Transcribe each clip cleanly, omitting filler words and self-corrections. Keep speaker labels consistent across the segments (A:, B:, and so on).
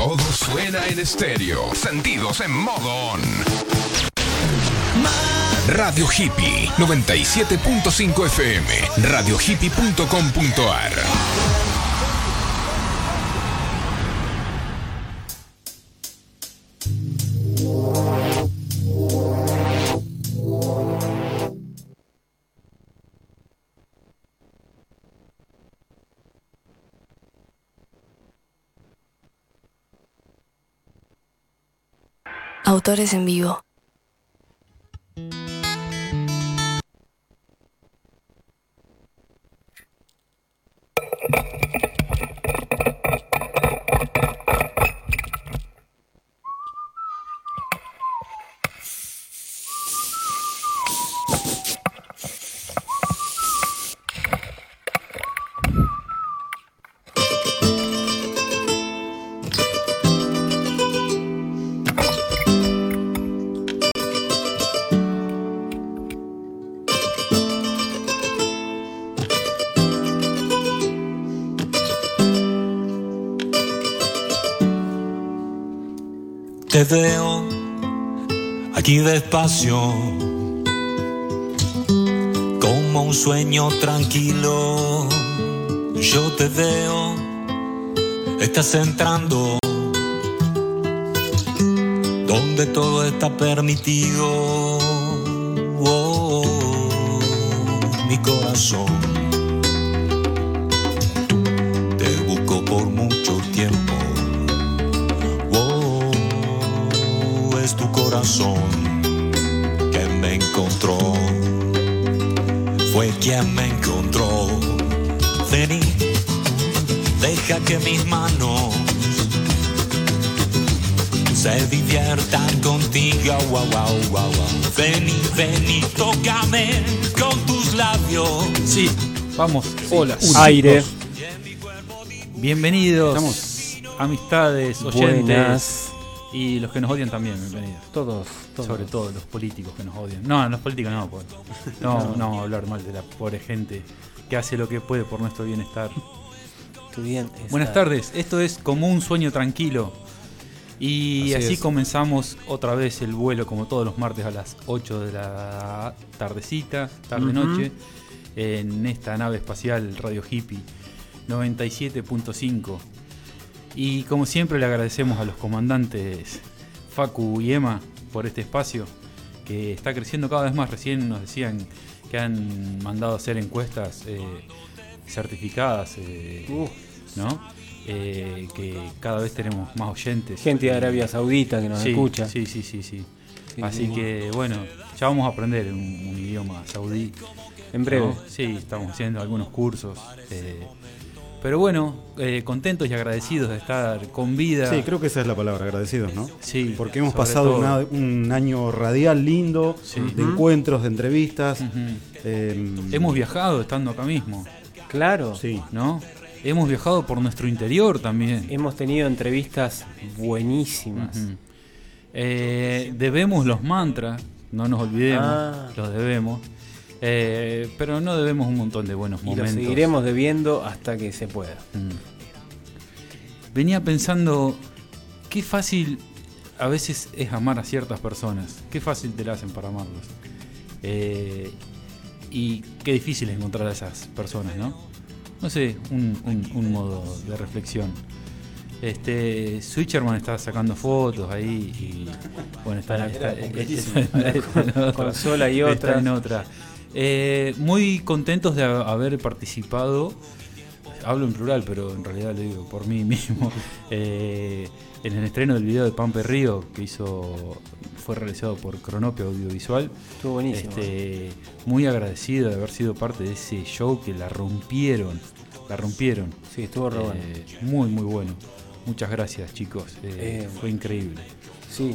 A: Todo suena en estéreo. Sentidos en modo on. Radio Hippie 97.5 FM. radiohippie.com.ar.
B: Autores en vivo.
C: Te veo aquí despacio, como un sueño tranquilo. Yo te veo, estás entrando donde todo está permitido. Oh, mi corazón, te busco por mucho tiempo. Es tu corazón que me encontró, fue quien me encontró. Vení, deja que mis manos se diviertan contigo. Wow, wow, wow, wow. Vení, vení, tócame con tus labios.
D: Sí, vamos, hola,
E: aire.
D: Bienvenidos,
E: Estamos.
D: Amistades, oyentes.
E: Buenas.
D: Y los que nos odian también, bienvenidos.
E: Todos.
D: Sobre todo los políticos que nos odian. No, los políticos no, pues. No, no hablar mal de la pobre gente que hace lo que puede por nuestro bienestar.
E: Tu bien.
D: Buenas tardes, esto es Como un sueño tranquilo. Y así comenzamos otra vez el vuelo, como todos los martes a las 8 de la tardecita, tarde-noche, en esta nave espacial Radio Hippie 97.5. Y como siempre le agradecemos a los comandantes Facu y Emma por este espacio que está creciendo cada vez más. Recién nos decían que han mandado a hacer encuestas certificadas, ¿no? Que cada vez tenemos más oyentes.
E: Gente de Arabia Saudita que nos escucha.
D: Sí. Así que bueno, ya vamos a aprender un idioma saudí.
E: En breve.
D: ¿No? Sí, estamos haciendo algunos cursos. Pero bueno, contentos y agradecidos de estar con vida.
F: Sí, creo que esa es la palabra, agradecidos, ¿no?
D: Sí,
F: porque hemos pasado un año radial lindo, de encuentros, de entrevistas.
D: Hemos viajado estando acá mismo.
E: Claro.
F: Sí.
D: ¿No? Hemos viajado por nuestro interior también.
E: Hemos tenido entrevistas buenísimas.
D: Debemos los mantras, no nos olvidemos, los debemos. Pero no debemos un montón de buenos momentos.
E: Y lo seguiremos debiendo hasta que se pueda.
D: Venía pensando, qué fácil a veces es amar a ciertas personas. Qué fácil te la hacen para amarlos. Y qué difícil es encontrar a esas personas, ¿no? No sé, un modo de reflexión. Switcherman está sacando fotos ahí y bueno, está
E: con sola y otra.
D: Está en otra. Muy contentos de haber participado, hablo en plural, pero en realidad lo digo por mí mismo, en el estreno del video de Pampe Río que fue realizado por Cronopia Audiovisual.
E: Estuvo buenísimo.
D: Muy agradecido de haber sido parte de ese show que la rompieron.
E: Sí, estuvo re bueno.
D: Muy bueno. Muchas gracias, chicos. Fue increíble.
E: Sí,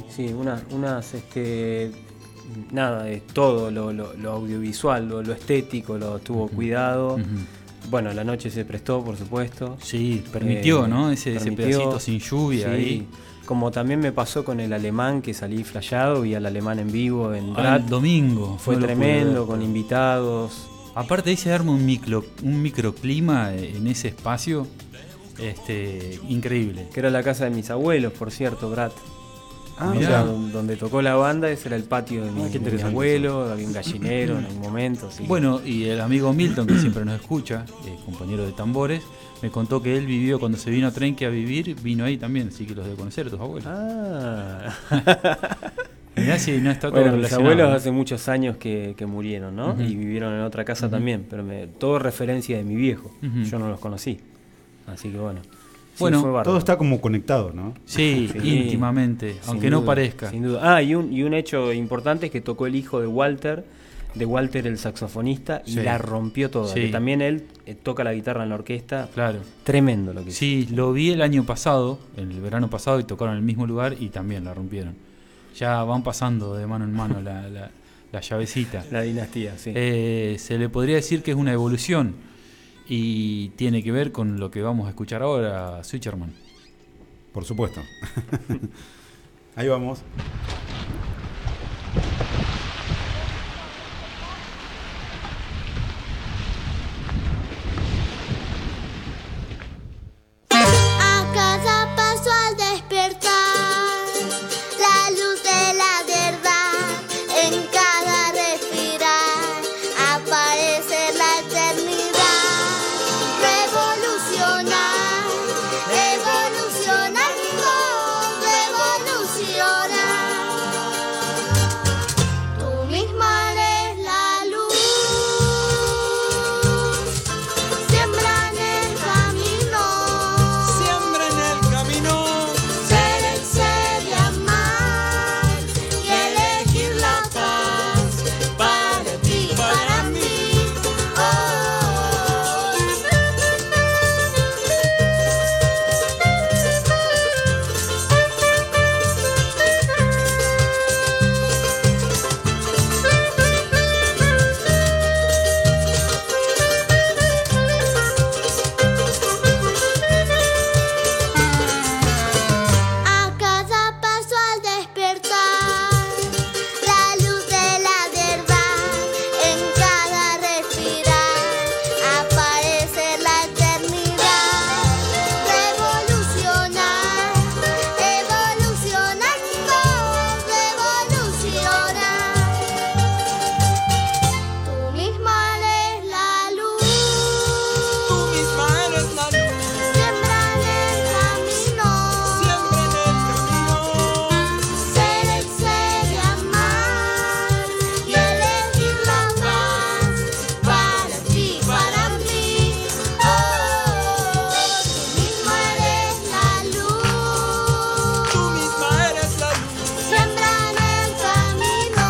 E: nada, todo lo audiovisual, lo estético, lo tuvo cuidado. Bueno, la noche se prestó, por supuesto.
D: Sí, permitió, ¿no? Ese pedacito sin lluvia ahí.
E: Como también me pasó con el alemán, que salí flasheado, vi al alemán en vivo en
D: el domingo.
E: Fue tremendo, con invitados.
D: Aparte ahí se arma un microclima en ese espacio Increíble.
E: Que era la casa de mis abuelos, por cierto, Brat.
F: Ah,
E: O
D: mirá.
E: sea, donde tocó la banda, ese era el patio de
F: qué
E: mi
F: interesante
E: abuelo, había un gallinero en algún momento. Sí.
D: Bueno, y el amigo Milton, que siempre nos escucha, compañero de tambores, me contó que él vivió cuando se vino a Trenque a vivir, vino ahí también, así que los debe conocer, tus abuelos.
E: Ah.
D: Mirá si no está todo
E: Bueno, mis
D: relacionado.
E: abuelos hace muchos años que murieron, ¿no?
D: Ujú.
E: Y vivieron en otra casa también, pero todo referencia de mi viejo.
D: Ujú.
E: Yo no los conocí. Así que bueno. Sí,
D: Bueno,
E: fue bárbaro.
F: Todo está como conectado, ¿no?
D: Sí,
E: Sí,
D: íntimamente,
E: sin
D: aunque no
E: duda,
D: parezca.
E: Sin duda. Y un hecho importante es que tocó el hijo de Walter el saxofonista, y
D: Sí.
E: la rompió toda.
D: Sí.
E: Que también él toca la guitarra en la orquesta.
D: Claro.
E: Tremendo lo que hizo.
D: Sí, lo vi el año pasado, en el verano pasado, y tocaron en el mismo lugar y también la rompieron. Ya van pasando de mano en mano la llavecita.
E: La dinastía, sí.
D: Se le podría decir que es una evolución y tiene que ver con lo que vamos a escuchar ahora, Switcherman.
F: Por supuesto. Ahí vamos.
B: A cada paso al despertar, la luz de la verdad, en cada respirar, aparece la eternidad. Revolucionar, evolucionando, revolucionar. Tú misma eres la luz, siembra en el camino. Ser el ser y amar y elegir la paz para ti, para mí. A cada paso al despertar, la luz de la verdad, en cada respirar, aparece la eternidad. Revolucionar, evolucionando, revolucionar. Tú misma eres la luz. Siembra en el camino. Ser el ser y amar y elegir la paz para ti, para mí. Tú misma eres la luz. Siembra en el camino.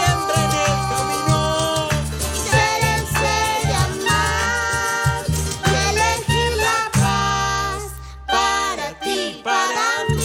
B: Ser el ser y amar y elegir la paz para ti, para mí.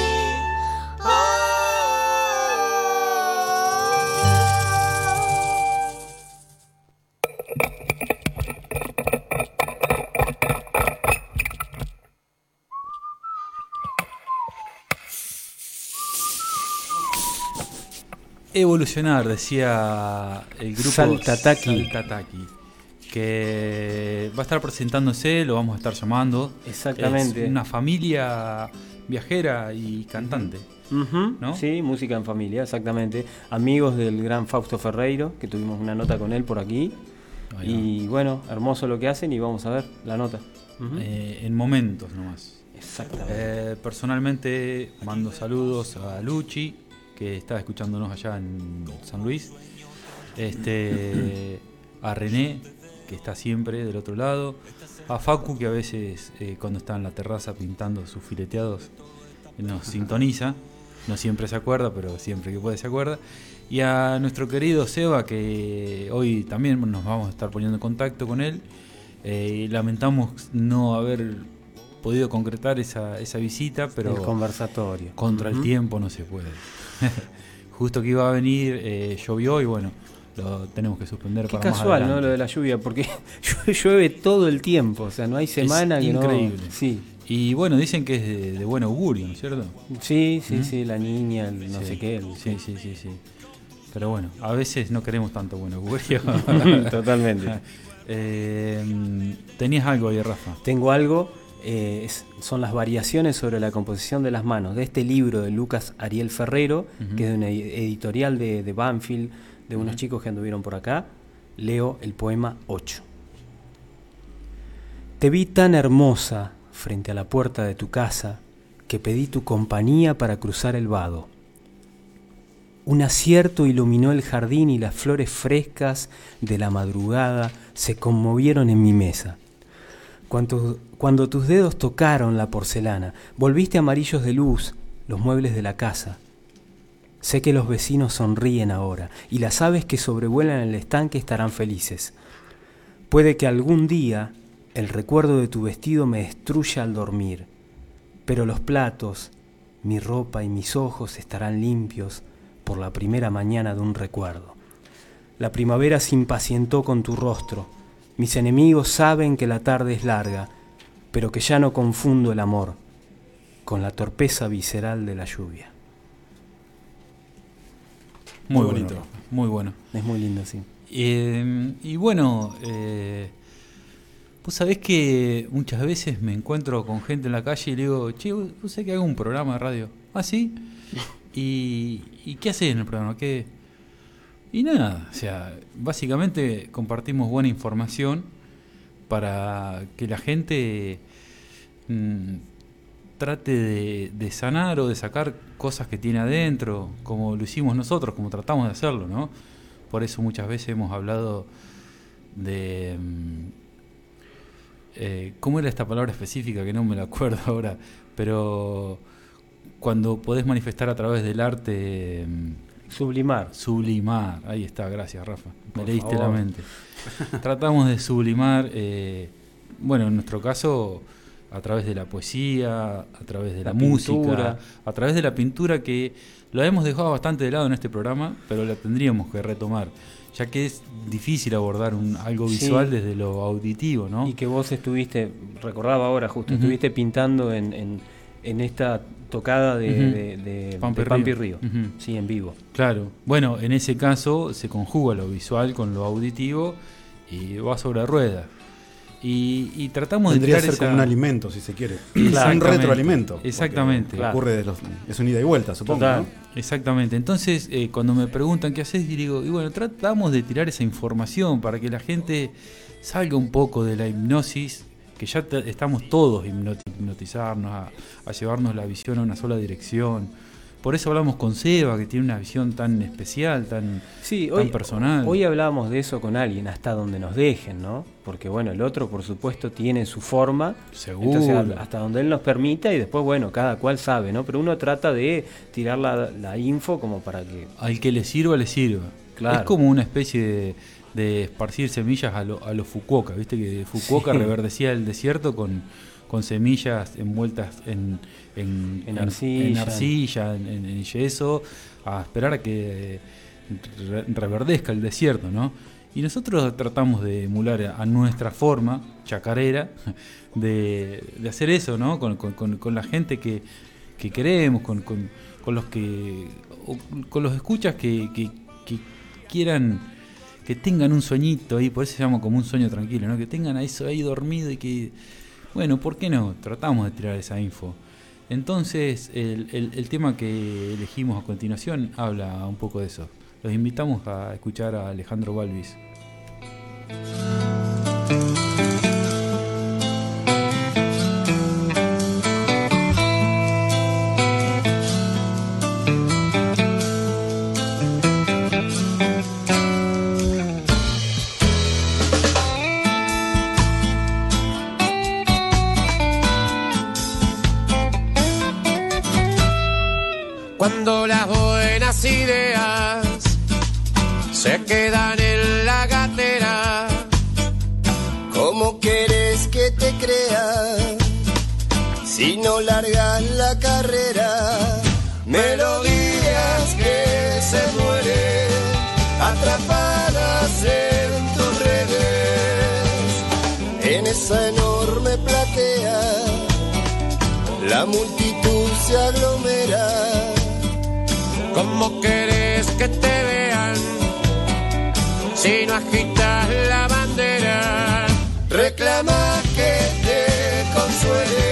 D: Evolucionar, decía el grupo
E: Saltataki.
D: Saltataki, que va a estar presentándose, lo vamos a estar llamando.
E: Exactamente.
D: Es una familia viajera y cantante.
E: Ujú,
D: ¿No?
E: Sí, música en familia, exactamente. Amigos del gran Fausto Ferreiro, que tuvimos una nota con él por aquí.
D: Ahí
E: Y bueno, hermoso lo que hacen y vamos a ver la nota. Ujú.
D: En momentos nomás.
E: Exactamente.
D: Personalmente mando saludos a Luchi, que está escuchándonos allá en San Luis. A René, que está siempre del otro lado. A Facu, que a veces cuando está en la terraza pintando sus fileteados nos sintoniza. No siempre se acuerda, pero siempre que puede se acuerda. Y a nuestro querido Seba, que hoy también nos vamos a estar poniendo en contacto con él. Lamentamos no haber podido concretar esa visita, pero
E: El conversatorio.
D: contra el
E: Ujú.
D: tiempo no se puede. Justo que iba a venir, llovió y bueno, lo tenemos que suspender
E: Qué
D: para más
E: casual, ¿no?
D: adelante.
E: Lo de la lluvia, porque llueve todo el tiempo, o sea, no hay semana que
D: increíble.
E: no. Sí,
D: Y bueno, dicen que es de buen augurio, ¿no es cierto?
E: sí, la niña, el no
D: Sí.
E: sé qué.
D: Sí. Pero bueno, a veces no queremos tanto buen augurio.
E: Totalmente.
D: Tenías algo ahí, Rafa.
E: Tengo algo. son las variaciones sobre la composición de las manos de este libro de Lucas Ariel Ferrero, que es de una editorial de Banfield, de unos chicos que anduvieron por acá. Leo el poema 8. Te vi tan hermosa frente a la puerta de tu casa que pedí tu compañía para cruzar el vado. Un acierto iluminó el jardín y las flores frescas de la madrugada se conmovieron en mi mesa. Cuando tus dedos tocaron la porcelana, volviste amarillos de luz los muebles de la casa. Sé que los vecinos sonríen ahora y las aves que sobrevuelan el estanque estarán felices. Puede que algún día el recuerdo de tu vestido me destruya al dormir, pero los platos, mi ropa y mis ojos estarán limpios por la primera mañana de un recuerdo. La primavera se impacientó con tu rostro. Mis enemigos saben que la tarde es larga, pero que ya no confundo el amor con la torpeza visceral de la lluvia.
D: Muy
F: bonito.
D: bueno, muy bueno.
E: Es muy lindo, sí.
D: Y bueno, vos sabés que muchas veces me encuentro con gente en la calle y le digo, che, ¿vos sabés que hago un programa de radio? ¿Ah, sí? ¿Y qué haces en el programa? ¿Qué? Y nada, o sea, básicamente compartimos buena información para que la gente trate de sanar o de sacar cosas que tiene adentro, como lo hicimos nosotros, como tratamos de hacerlo, ¿no? Por eso muchas veces hemos hablado de... ¿cómo era esta palabra específica? Que no me la acuerdo ahora, pero cuando podés manifestar a través del arte...
E: Sublimar.
D: Sublimar, ahí está, gracias Rafa, me
E: Por
D: leíste
E: favor.
D: la mente. Tratamos de sublimar, bueno, en nuestro caso, a través de la poesía, a través de la música,
E: pintura.
D: a través de la pintura, que lo hemos dejado bastante de lado en este programa, pero la tendríamos que retomar, ya que es difícil abordar algo visual
E: Sí.
D: desde lo auditivo, ¿no?
E: Y que vos estuviste, recordaba ahora justo, estuviste pintando en esta tocada de Pampi Río,
D: Ujú.
E: sí, en vivo.
D: Claro, bueno, en ese caso se conjuga lo visual con lo auditivo y va sobre ruedas. Y tratamos
F: Tendría
D: de
F: que ser
D: tirar
F: como un alimento, si se quiere. Un
D: Exactamente.
F: retroalimento.
D: Exactamente.
F: Porque ocurre es un ida y vuelta, supongo.
E: Total.
F: ¿no?
D: Exactamente. Entonces, cuando me preguntan qué haces, digo, y bueno, tratamos de tirar esa información para que la gente salga un poco de la hipnosis, que ya estamos todos hipnotizarnos, a llevarnos la visión a una sola dirección. Por eso hablamos con Seba, que tiene una visión tan especial, tan personal.
E: Hoy hablábamos de eso con alguien, hasta donde nos dejen, ¿no? Porque bueno, el otro por supuesto tiene su forma,
D: Seguro.
E: entonces hasta donde él nos permita y después bueno, cada cual sabe, ¿no? Pero uno trata de tirar la info como para que...
D: Al que le sirva, le sirva.
E: Claro.
D: Es como una especie de esparcir semillas a lo Fukuoka, ¿viste? Que Fukuoka
E: Sí.
D: reverdecía el desierto con semillas envueltas en arcilla, en yeso, a esperar a que reverdezca el desierto, ¿no? Y nosotros tratamos de emular a nuestra forma chacarera de hacer eso, ¿no? Con la gente que queremos, con los escuchas que quieran, que tengan un sueñito ahí, por eso se llama como un sueño tranquilo, ¿no? Que tengan eso ahí dormido y que, bueno, ¿por qué no? Tratamos de tirar esa info. Entonces, el tema que elegimos a continuación habla un poco de eso. Los invitamos a escuchar a Alejandro Balvis.
G: Cuando las buenas ideas se quedan en la gatera,
H: ¿cómo quieres que te crea si no largas la carrera? Melodías que se mueren atrapadas en tus redes, en esa enorme platea la multitud se aglomera.
G: ¿Cómo querés que te vean si no agitas la bandera?
H: Reclama que te consuele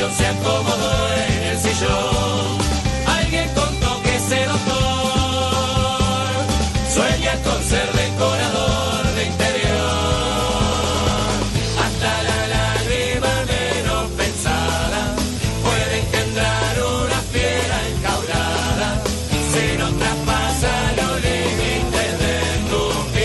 C: frustración se acomodó en el sillón. Alguien contó que ese doctor sueña con ser decorador de interior. Hasta la lágrima menos pensada puede engendrar una fiera enjaulada si no traspasa los límites de tu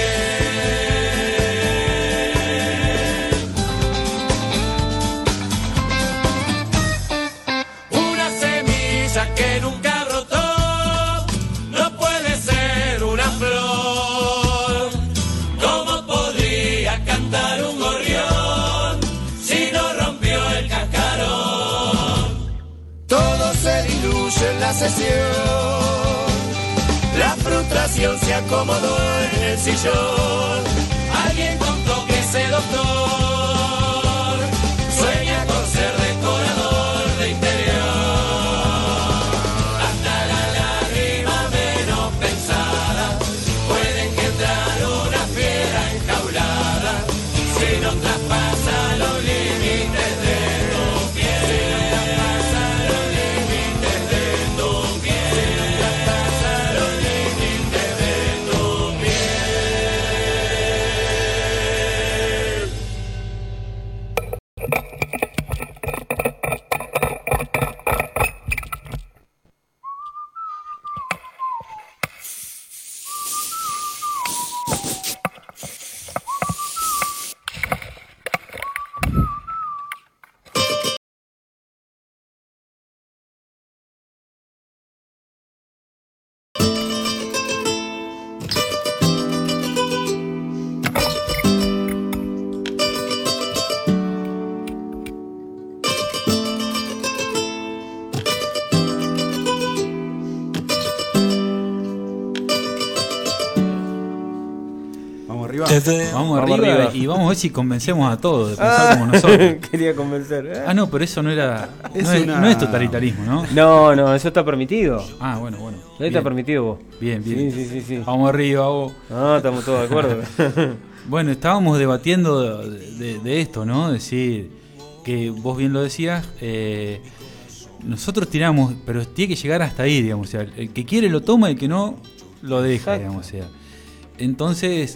C: piel. Una semilla que nunca brotó no puede ser una flor. ¿Cómo podría cantar un gorrión si no rompió el cascarón?
H: Todo se diluye en la sesión.
C: La frustración se acomodó en el sillón. Alguien contó que ese doctor sueña con ser decorador de interior. Hasta la lágrima menos pensada puede engendrar una fiera enjaulada si no traspasa los límites de tu piel. Si no traspasa los límites de tu piel. Si no traspasa los límites de tu
F: Vamos arriba.
D: Vamos arriba y vamos a ver si convencemos a todos de pensar como nosotros.
E: Quería convencer.
D: Ah, no, pero eso no era.
F: Es
D: no es totalitarismo, ¿no?
E: No, eso está permitido.
D: Ah, bueno.
E: Ahí
D: Bien.
E: está permitido vos.
D: Bien.
E: Sí.
D: Vamos arriba, vos.
E: No, estamos todos de acuerdo.
D: Bueno, estábamos debatiendo de esto, ¿no? Decir que vos bien lo decías, nosotros tiramos, pero tiene que llegar hasta ahí, digamos. O sea, el que quiere lo toma, el que no lo deja,
E: Exacto.
D: digamos. O sea, entonces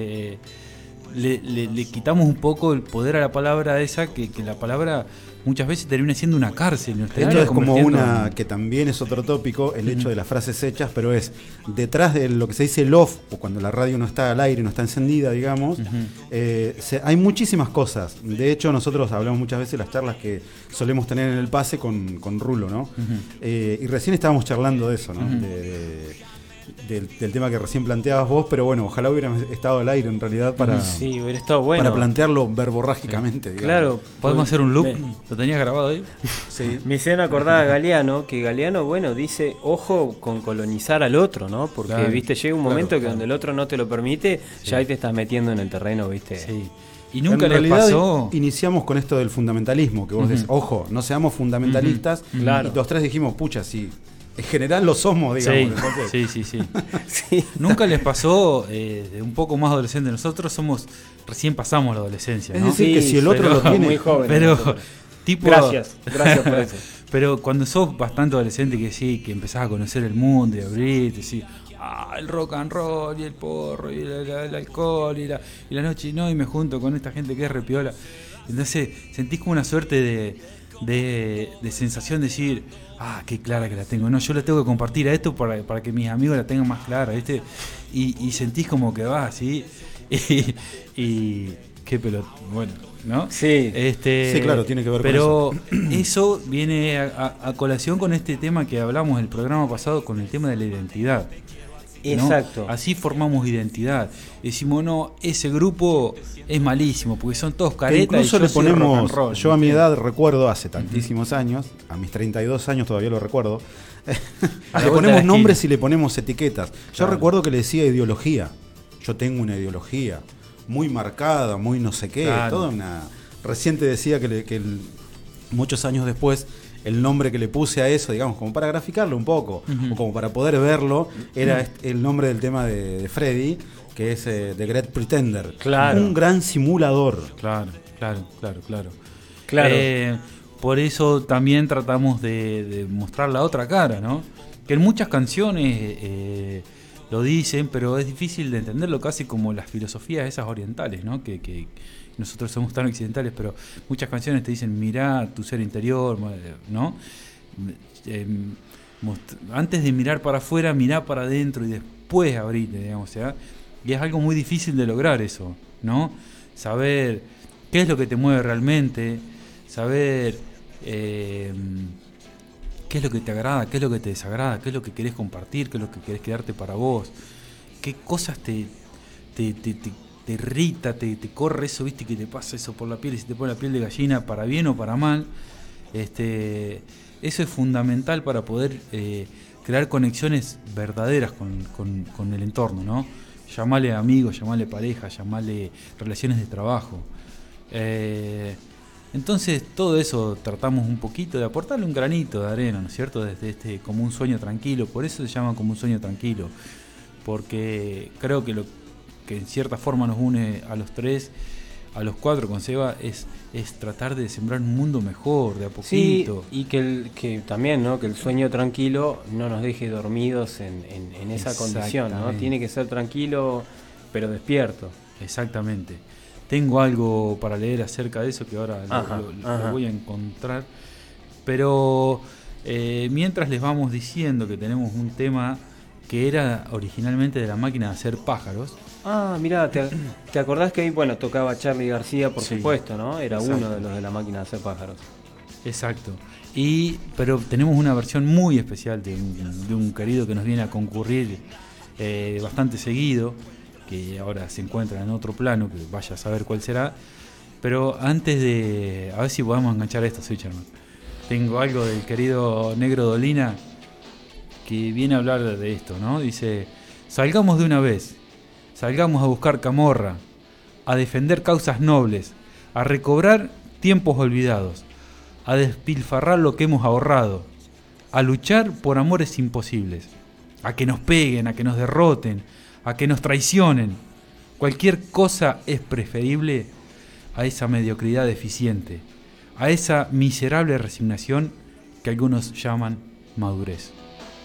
D: le quitamos un poco el poder a la palabra esa, que la palabra muchas veces termina siendo una cárcel. ¿No?
F: De hecho, es como una que también es otro tópico, el hecho de las frases hechas, pero es detrás de lo que se dice el off, o cuando la radio no está al aire, no está encendida, digamos, hay muchísimas cosas. De hecho, nosotros hablamos muchas veces de las charlas que solemos tener en el pase con Rulo, ¿no? Y recién estábamos charlando de eso, ¿no? Del tema que recién planteabas vos, pero bueno, ojalá hubiera estado al aire en realidad para,
E: Sí, hubiera estado bueno.
F: para plantearlo verborrágicamente, digamos.
E: Claro.
D: ¿Podemos hacer un loop?
E: Me-
D: ¿Lo tenías grabado ahí?
F: Sí.
E: Me hicieron acordar a Galeano, que Galeano, bueno, dice, ojo con colonizar al otro, ¿no? Porque,
D: Claro,
E: viste, llega un momento que donde el otro no te lo permite, ya ahí te estás metiendo en el terreno, viste.
D: Sí. Y nunca
F: en
D: les
F: realidad
D: pasó.
F: iniciamos con esto del fundamentalismo, que vos decís, ojo, no seamos fundamentalistas.
E: Claro.
F: Y los tres dijimos, pucha, sí, en general lo somos, digamos.
D: Sí.
E: Sí.
D: Nunca les pasó, de un poco más adolescente, nosotros recién pasamos la adolescencia, ¿no?
F: Es decir, que si el otro
D: pero-
F: lo tiene.
E: Muy joven.
D: Pero,
E: nosotros.
D: tipo.
E: Gracias por eso.
D: Pero cuando sos bastante adolescente, que sí, que empezás a conocer el mundo y abrirte, sí, el rock and roll y el porro y el alcohol y la noche, no, y me junto con esta gente que es repiola. Entonces sentís como una suerte de sensación de decir, qué clara que la tengo. No, yo la tengo que compartir a esto para que mis amigos la tengan más clara, ¿viste? Y sentís como que va, ¿sí? Y qué pelota, bueno, ¿no?
E: Sí.
F: Sí, claro, tiene que ver con
D: pero eso viene a colación con este tema que hablamos el programa pasado, con el tema de la identidad. ¿no?
E: Exacto.
D: Así formamos identidad. Decimos, no, ese grupo es malísimo, porque son todos
F: Que
D: caretas.
F: incluso
D: y yo
F: le
D: soy rock and
F: ponemos,
D: roll,
F: yo a mi
D: ¿me
F: edad recuerdo, hace tantísimos años, a mis 32 años todavía lo recuerdo,
D: A la
F: le
D: vuelta de
F: ponemos
D: la
F: nombres
D: esquina.
F: y le ponemos etiquetas. Yo recuerdo que le decía ideología. Yo tengo una ideología muy marcada, muy no sé qué,
D: Claro.
F: toda una... Reciente decía muchos años después, el nombre que le puse a eso, digamos, como para graficarlo un poco, o como para poder verlo, era el nombre del tema de Freddy, que es The Great Pretender.
E: Claro.
F: Un gran simulador.
D: Claro.
E: Claro.
D: por eso también tratamos de mostrar la otra cara, ¿no? Que en muchas canciones lo dicen, pero es difícil de entenderlo, casi como las filosofías esas orientales, ¿no? Que nosotros somos tan occidentales, pero muchas canciones te dicen, mirá tu ser interior, ¿no? Antes de mirar para afuera, mirá para adentro y después abrite, digamos, ¿sí? Y es algo muy difícil de lograr eso, ¿no? Saber qué es lo que te mueve realmente, saber qué es lo que te agrada, qué es lo que te desagrada, qué es lo que querés compartir, qué es lo que querés quedarte para vos, qué cosas te irrita, te corre eso, viste, que te pasa eso por la piel y se te pone la piel de gallina para bien o para mal. Eso es fundamental para poder crear conexiones verdaderas con el entorno, ¿no? Llamale amigos, llamale pareja, llamale relaciones de trabajo. Entonces todo eso tratamos un poquito de aportarle un granito de arena, ¿no es cierto? Desde como un sueño tranquilo, por eso se llama como un sueño tranquilo, porque creo que lo que en cierta forma nos une a los tres, a los cuatro con Seba, es tratar de sembrar un mundo mejor, de a poquito.
E: Sí, y que también, ¿no? Que el sueño tranquilo no nos deje dormidos en esa condición, ¿no? Tiene que ser tranquilo, pero despierto.
D: Exactamente. Tengo algo para leer acerca de eso que ahora lo voy a encontrar. Pero mientras les vamos diciendo que tenemos un tema que era originalmente de La Máquina de Hacer Pájaros.
E: Ah, mirá, ¿te acordás que ahí, bueno, tocaba Charly García, por supuesto, ¿no? Era uno de los de La Máquina de Hacer Pájaros.
D: Exacto. Pero tenemos una versión muy especial de un querido que nos viene a concurrir bastante seguido, que ahora se encuentra en otro plano, que vaya a saber cuál será. Pero antes de... A ver si podemos enganchar esto, Switcherman. Tengo algo del querido Negro Dolina que viene a hablar de esto, ¿no? Dice, salgamos de una vez, salgamos a buscar camorra, a defender causas nobles, a recobrar tiempos olvidados, a despilfarrar lo que hemos ahorrado, a luchar por amores imposibles, a que nos peguen, a que nos derroten, a que nos traicionen. Cualquier cosa es preferible a esa mediocridad deficiente, a esa miserable resignación que algunos llaman madurez.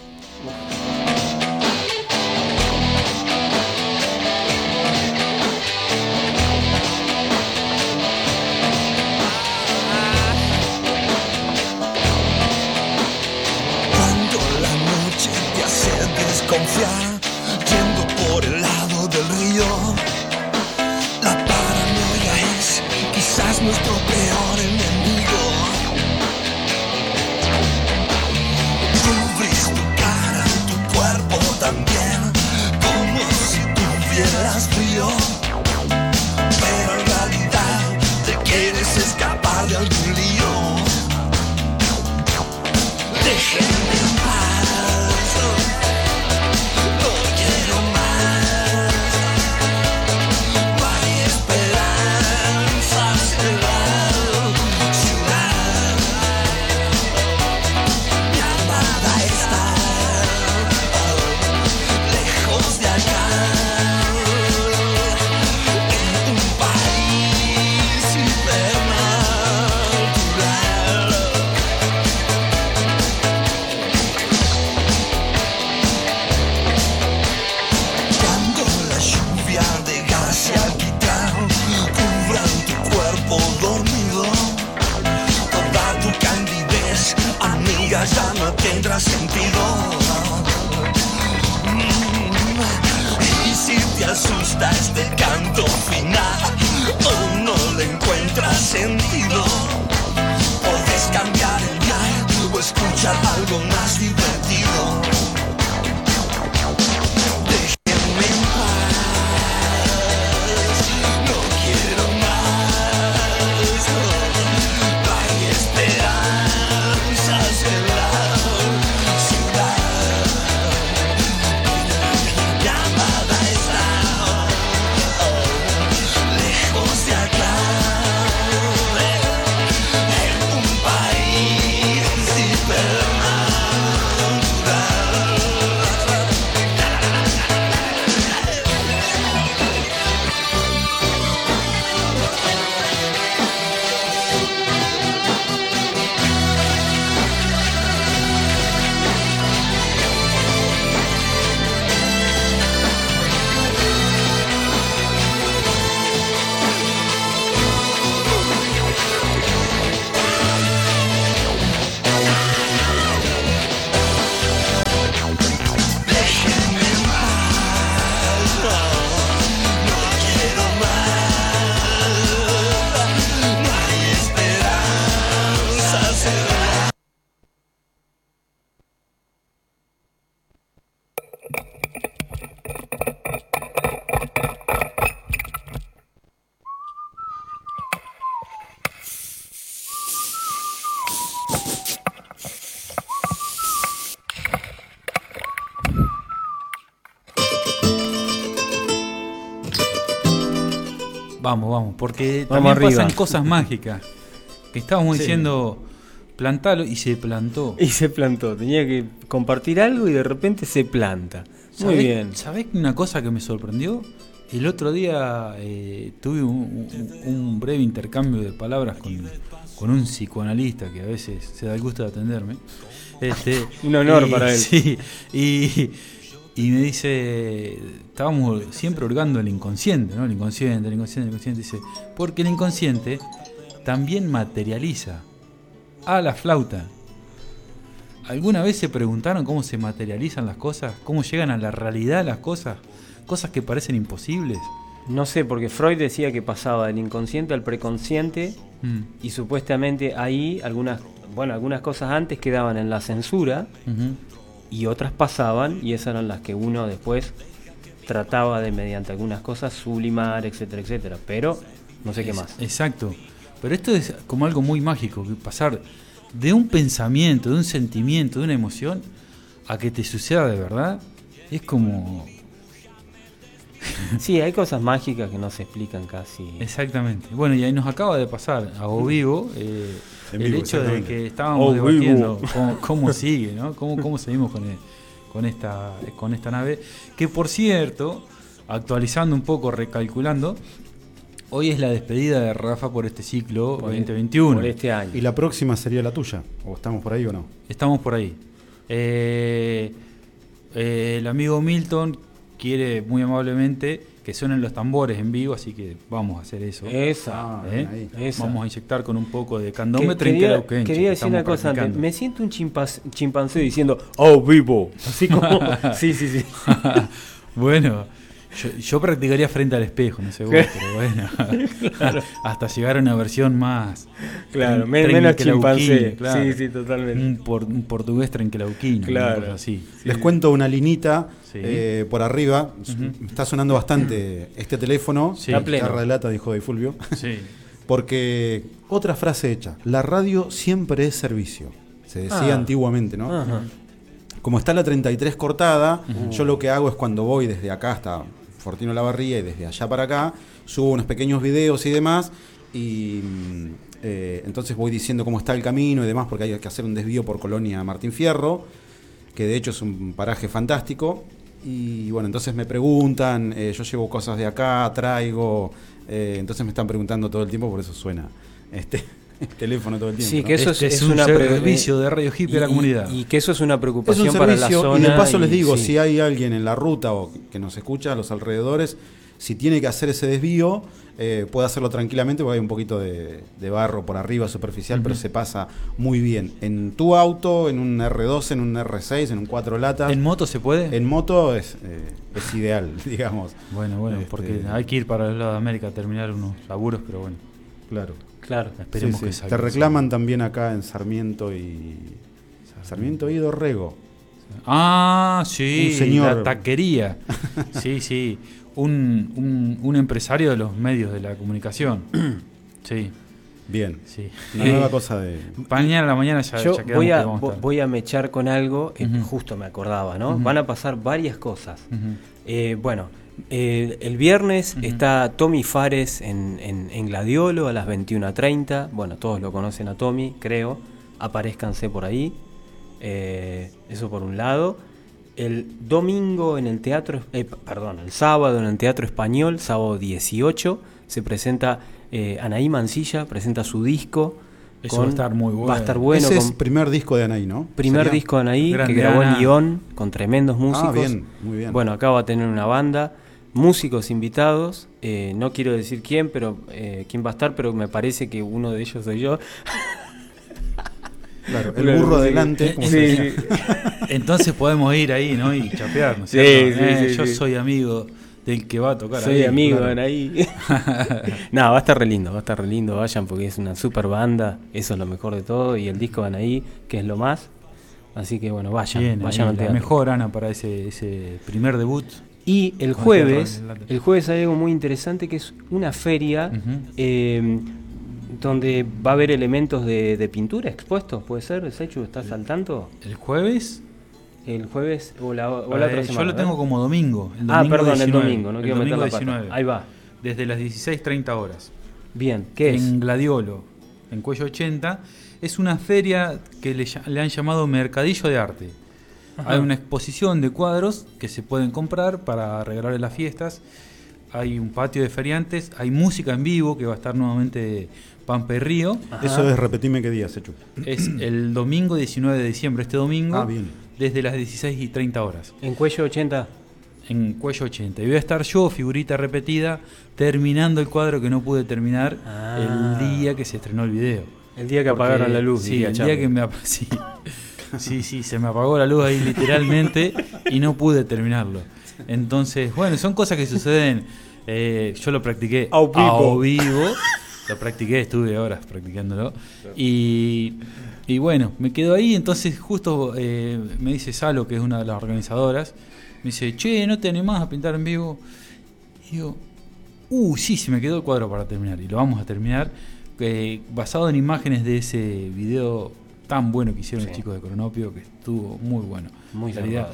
H: Cuando la noche te hace desconfiar, yendo por el lado del río, la paranoia es quizás nuestro peor enemigo. Cubrís tu cara, tu cuerpo también, como si tuvieras frío, pero en realidad te quieres escapar de algún lío. Déjenme en paz, no quiero más. No hay esperanzas en la ciudad. Mi amada está lejos de acá, en un país supernatural. Cuando la lluvia de gas y alquitrán cubran tu cuerpo dormido, toda tu candidez, amiga, ya no tendrá sentido. Y si te asusta este canto final o no le encuentras sentido, podés cambiar el dial o escuchar algo más divertido. Déjenme en paz, no quiero más. No hay esperanzas en la ciudad. Mi amada está lejos de acá, en un país supernatural.
D: Vamos, porque
E: Vamos
D: también pasan
E: arriba.
D: cosas mágicas. Que estábamos
E: Sí.
D: diciendo, plantalo y se plantó.
E: Y se plantó. Tenía que compartir algo y de repente se planta. Muy bien.
D: ¿Sabés una cosa que me sorprendió? El otro día tuve un breve intercambio de palabras con un psicoanalista que a veces se da el gusto de atenderme.
E: Un honor para él.
D: Sí, y me dice, estábamos siempre hurgando el inconsciente, ¿no? El inconsciente. Dice, porque el inconsciente también materializa a la flauta. ¿Alguna vez se preguntaron cómo se materializan las cosas? ¿Cómo llegan a la realidad las cosas? Cosas que parecen imposibles.
E: No sé, porque Freud decía que pasaba del inconsciente al preconsciente y supuestamente ahí algunas cosas antes quedaban en la censura y otras pasaban y esas eran las que uno después trataba de mediante algunas cosas sublimar, etcétera, etcétera. Pero no sé qué más.
D: Exacto. Pero esto es como algo muy mágico, que pasar de un pensamiento, de un sentimiento, de una emoción, a que te suceda de verdad, es como...
E: Sí, hay cosas mágicas que no se explican casi.
D: Exactamente. Bueno, y ahí nos acaba de pasar a O Vivo
F: En
D: el
F: vivo,
D: hecho de
F: exactamente.
D: que estábamos
E: O
D: debatiendo
E: Vivo.
D: cómo sigue, ¿no? Cómo seguimos con esta nave. Que por cierto, actualizando un poco, recalculando, hoy es la despedida de Rafa por este ciclo 2021.
E: Por este año.
F: ¿Y la próxima sería la tuya? ¿O estamos por ahí o no?
D: Estamos por ahí. El amigo Milton quiere muy amablemente que suenen los tambores en vivo, así que vamos a hacer eso.
E: Esa.
F: bien ahí.
E: Esa.
D: Vamos a inyectar con un poco de candombe
E: Quería
D: trenquelauquenche, que
E: decir una
D: estamos
E: cosa antes.
D: practicando.
E: Me siento un chimpancé diciendo ¡Oh, vivo! Así como... sí.
D: Bueno, yo practicaría frente al espejo, no sé vos, pero bueno. Hasta llegar a una versión más...
E: Claro, menos chimpancé.
D: claro.
E: Sí, totalmente.
D: Un portugués trenquelauquino,
E: Claro.
D: una cosa así.
F: Les cuento una linita
D: Sí.
F: por arriba. Está sonando bastante este teléfono.
D: Sí.
E: Está pleno.
F: Carra de lata, dijo de Fulvio.
D: Sí.
F: Porque otra frase hecha: la radio siempre es servicio. Se decía antiguamente, ¿no?
E: Ajá.
F: Como está la 33 cortada, yo lo que hago es cuando voy desde acá hasta Fortino Lavarría y desde allá para acá, subo unos pequeños videos y demás, y entonces voy diciendo cómo está el camino y demás, porque hay que hacer un desvío por Colonia Martín Fierro, que de hecho es un paraje fantástico. Y bueno, entonces me preguntan, yo llevo cosas de acá, traigo, entonces me están preguntando todo el tiempo, por eso suena el teléfono todo el tiempo.
E: Sí,
F: ¿no?
E: que eso
D: Este
E: es
D: un
E: una
D: servicio de Radio Hippie a la comunidad.
E: Y que eso es una
F: Es
E: preocupación
F: un
E: para la
F: servicio,
E: zona.
F: y de paso les digo,
E: sí.
F: si hay alguien en la ruta o que nos escucha a los alrededores, si tiene que hacer ese desvío, puede hacerlo tranquilamente, porque hay un poquito de barro por arriba superficial, pero se pasa muy bien. En tu auto, en un R12, en un R6, en un 4 latas.
D: ¿En moto se puede?
F: En moto es ideal, digamos.
D: Bueno, porque hay que ir para el lado de América a terminar unos laburos, pero bueno,
F: Claro.
E: Claro.
D: esperemos
F: Sí,
D: que
F: sí.
D: salga.
F: Te reclaman también acá en Sarmiento y Dorrego.
D: Ah, sí,
F: Un señor.
D: la taquería. Sí, un empresario de los medios de la comunicación. Sí,
F: Bien.
D: sí.
F: Una nueva cosa de...
D: Mañana a la mañana ya
E: Yo
D: quedamos que vamos a estar.
E: voy a mechar con algo,
D: Ujú.
E: justo me acordaba, ¿no?
D: Ujú.
E: Van a pasar varias cosas.
D: Ujú.
E: Bueno, el viernes
D: Ujú.
E: está Tommy Fares en Gladiolo a las 21:30. Bueno, todos lo conocen a Tommy, creo. Aparézcanse por ahí. Eso por un lado. El domingo en el teatro, el sábado en el Teatro Español, sábado 18, se presenta Anaí Mancilla, presenta su disco.
D: Eso va a estar muy bueno.
E: Va a estar bueno.
F: Ese es
E: con
F: primer disco de Anaí, ¿no?
E: primer
F: ¿Sería?
E: disco de Anaí,
D: Grande
E: que grabó
D: Ana.
E: en Lyon, con tremendos músicos.
F: bien, muy bien.
E: Bueno, acá va a tener una banda, músicos invitados, no quiero decir quién, pero quién va a estar, pero me parece que uno de ellos soy yo.
F: Claro, el burro adelante, como se
E: Sí,
F: decía.
D: Entonces podemos ir ahí, ¿no? Y chapear, ¿no es
E: Sí,
D: cierto?
E: sí,
D: Yo
E: sí.
D: soy amigo del que va a tocar
E: Soy
D: ahí.
E: amigo
D: claro.
E: de Anaí. No, va a estar re lindo, vayan porque es una super banda, eso es lo mejor de todo, y el disco de Anaí, que es lo más. Así que bueno, vayan
D: Bien,
E: al
D: ahí, la
E: teatro.
D: mejor Ana para ese primer debut.
E: Y el
D: Con
E: jueves,
D: teatro
E: hay algo muy interesante que es una feria
D: Ujú.
E: donde va a haber elementos de pintura expuestos, ¿puede ser? ¿Sechu, estás al tanto?
D: ¿El jueves?
E: El jueves o la otra semana.
D: Yo lo tengo
E: ¿eh?
D: como domingo. El
E: Ah,
D: domingo
E: perdón,
D: 19.
E: el domingo, no
D: El
E: quiero meter
D: domingo
E: la pata.
D: 19.
E: Ahí va.
D: desde las 16:30 horas.
E: Bien, ¿qué es?
D: En Gladiolo, en Cuello 80. Es una feria que le han llamado Mercadillo de Arte.
E: Ajá.
D: Hay una exposición de cuadros que se pueden comprar para regalar en las fiestas. Hay un patio de feriantes, hay música en vivo que va a estar nuevamente Pampa y Río.
F: Ajá. Eso es, repetime qué día, Sechu.
D: Es el domingo 19 de diciembre, este domingo,
F: bien.
D: desde las 16:30 horas.
E: ¿En Cuello 80?
D: En Cuello 80. Y voy a estar yo, figurita repetida, terminando el cuadro que no pude terminar el día que se estrenó el video.
E: El día que apagaron la luz.
D: Sí, el día que sí, se me apagó la luz ahí literalmente y no pude terminarlo. Entonces, bueno, son cosas que suceden. Yo lo practiqué a vivo. Lo practiqué, estuve horas practicándolo. Y bueno, me quedo ahí. Entonces justo me dice Salo, que es una de las organizadoras, me dice, che, ¿no te animás a pintar en vivo? Y digo, sí, se me quedó el cuadro para terminar. Y lo vamos a terminar basado en imágenes de ese video tan bueno que hicieron los chicos de Cronopio, que estuvo muy bueno.
E: Muy
D: claridad.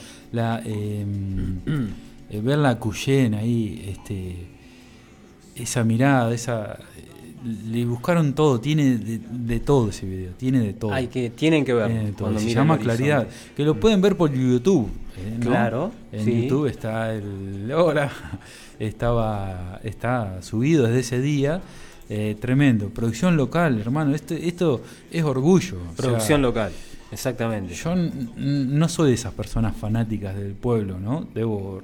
D: Ver la Cuyén ahí, esa mirada, le buscaron todo, tiene de todo ese video, tiene de todo.
E: Tienen que ver.
D: Se llama Claridad, que lo pueden ver por YouTube. ¿no?
E: Claro.
D: En YouTube está ahora está subido desde ese día. Tremendo, producción local, hermano, esto es orgullo.
E: Producción local, exactamente.
D: Yo no soy de esas personas fanáticas del pueblo, ¿no? Debo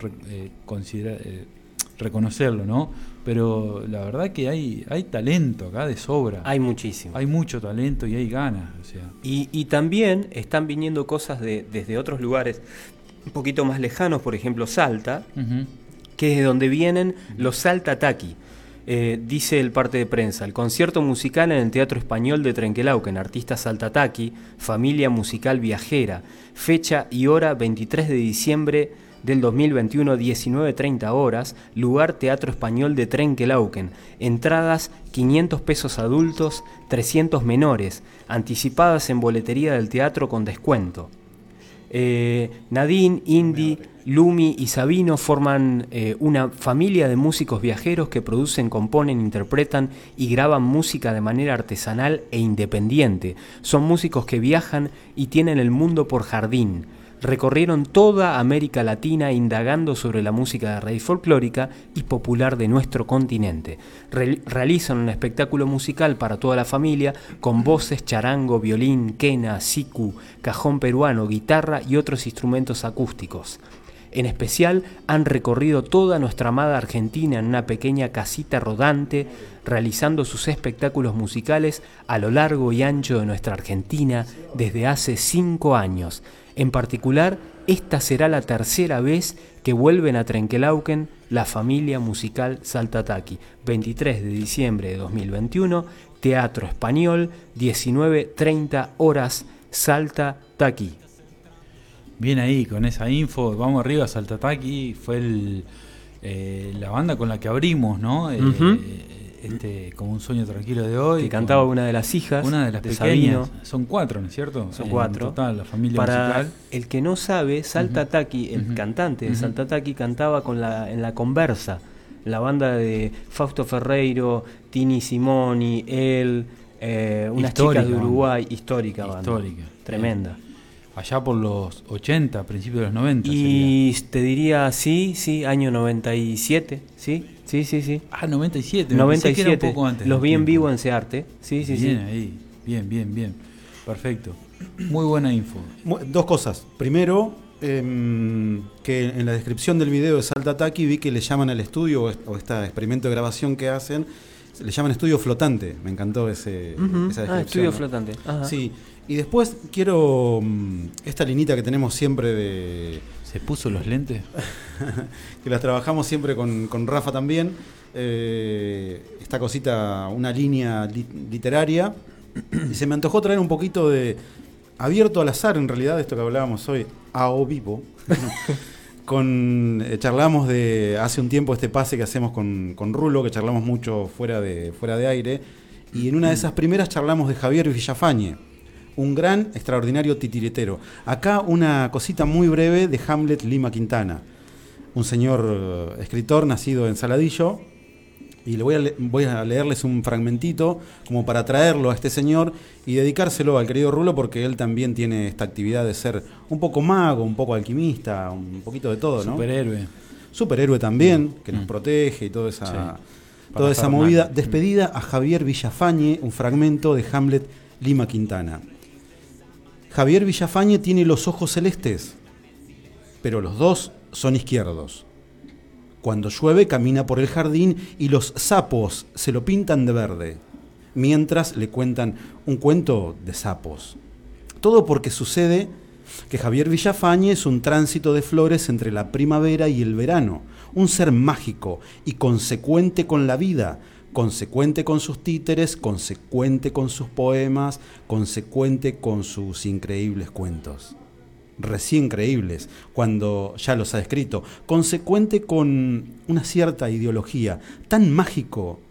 D: reconocerlo, ¿no? Pero la verdad que hay talento acá de sobra.
E: Hay muchísimo.
D: Hay mucho talento y hay ganas. O sea.
E: Y también están viniendo cosas desde otros lugares un poquito más lejanos, por ejemplo Salta, que es de donde vienen los Salta Taki. Dice el parte de prensa, el concierto musical en el Teatro Español de Trenquelauquen, artista Salta Taki, familia musical viajera, fecha y hora 23 de diciembre del 2021, 19:30 horas, lugar Teatro Español de Trenquelauquen, entradas 500 pesos adultos, 300 menores, anticipadas en boletería del teatro con descuento. Nadine, Indy, Lumi y Sabino forman una familia de músicos viajeros que producen, componen, interpretan y graban música de manera artesanal e independiente. Son músicos que viajan y tienen el mundo por jardín. Recorrieron toda América Latina indagando sobre la música de raíz folclórica y popular de nuestro continente. Realizan un espectáculo musical para toda la familia con voces, charango, violín, quena, siku, cajón peruano, guitarra y otros instrumentos acústicos. En especial han recorrido toda nuestra amada Argentina en una pequeña casita rodante, realizando sus espectáculos musicales a lo largo y ancho de nuestra Argentina desde hace 5 años. En particular, esta será la tercera vez que vuelven a Trenquelauquen la familia musical Salta Taki. 23 de diciembre de 2021, Teatro Español, 19:30 horas, Salta Taki.
D: Bien ahí, con esa info, vamos arriba, Salta Taki, fue la banda con la que abrimos, ¿no? Como un sueño tranquilo de hoy.
E: Que cantaba una de las hijas.
D: Una de las
E: de
D: pequeñas.
E: Sabino.
D: Son 4, ¿no es cierto?
E: Son 4.
D: En total, la familia
E: Para
D: musical.
E: el que no sabe, Salta Taki, el cantante de Salta Taki, cantaba en la Conversa, la banda de Fausto Ferreiro, Tini Simoni, él, unas chicas de Uruguay, histórica banda.
D: Histórica.
E: Tremenda.
D: Allá por los 80, principios de los 90.
E: Y te diría, sí, año 97, sí.
D: 97.
E: 97.
D: Era un poco antes.
E: Los vi en vivo en Searte. Sí.
D: Bien ahí. Bien. Perfecto. Muy buena info.
F: 2 cosas. Primero, que en la descripción del video de Salta Taki vi que le llaman al estudio o este experimento de grabación que hacen, le llaman estudio flotante. Me encantó esa descripción.
E: Estudio flotante. Ajá.
F: Sí. Y después quiero esta linita que tenemos siempre de...
D: ¿Se puso los lentes?
F: Que las trabajamos siempre con Rafa también. Esta cosita, una línea literaria. Y se me antojó traer un poquito de abierto al azar, en realidad, esto que hablábamos hoy, a o vivo. Charlamos de hace un tiempo este pase que hacemos con Rulo, que charlamos mucho fuera de aire. Y en una de esas primeras charlamos de Javier Villafañe, un gran, extraordinario titiritero. Acá una cosita muy breve de Hamlet Lima Quintana, un señor escritor nacido en Saladillo, Y voy a leerles un fragmentito como para traerlo a este señor y dedicárselo al querido Rulo, porque él también tiene esta actividad de ser un poco mago, un poco alquimista, un poquito de todo, ¿no? Superhéroe también, que nos protege y toda esa movida. Despedida a Javier Villafañe, un fragmento de Hamlet Lima Quintana. Javier Villafañe tiene los ojos celestes, pero los dos son izquierdos. Cuando llueve camina por el jardín y los sapos se lo pintan de verde, mientras le cuentan un cuento de sapos. Todo porque sucede que Javier Villafañe es un tránsito de flores entre la primavera y el verano, un ser mágico y consecuente con la vida, consecuente con sus títeres, consecuente con sus poemas, consecuente con sus increíbles cuentos. Recién creíbles, cuando ya los ha escrito, consecuente con una cierta ideología, tan mágico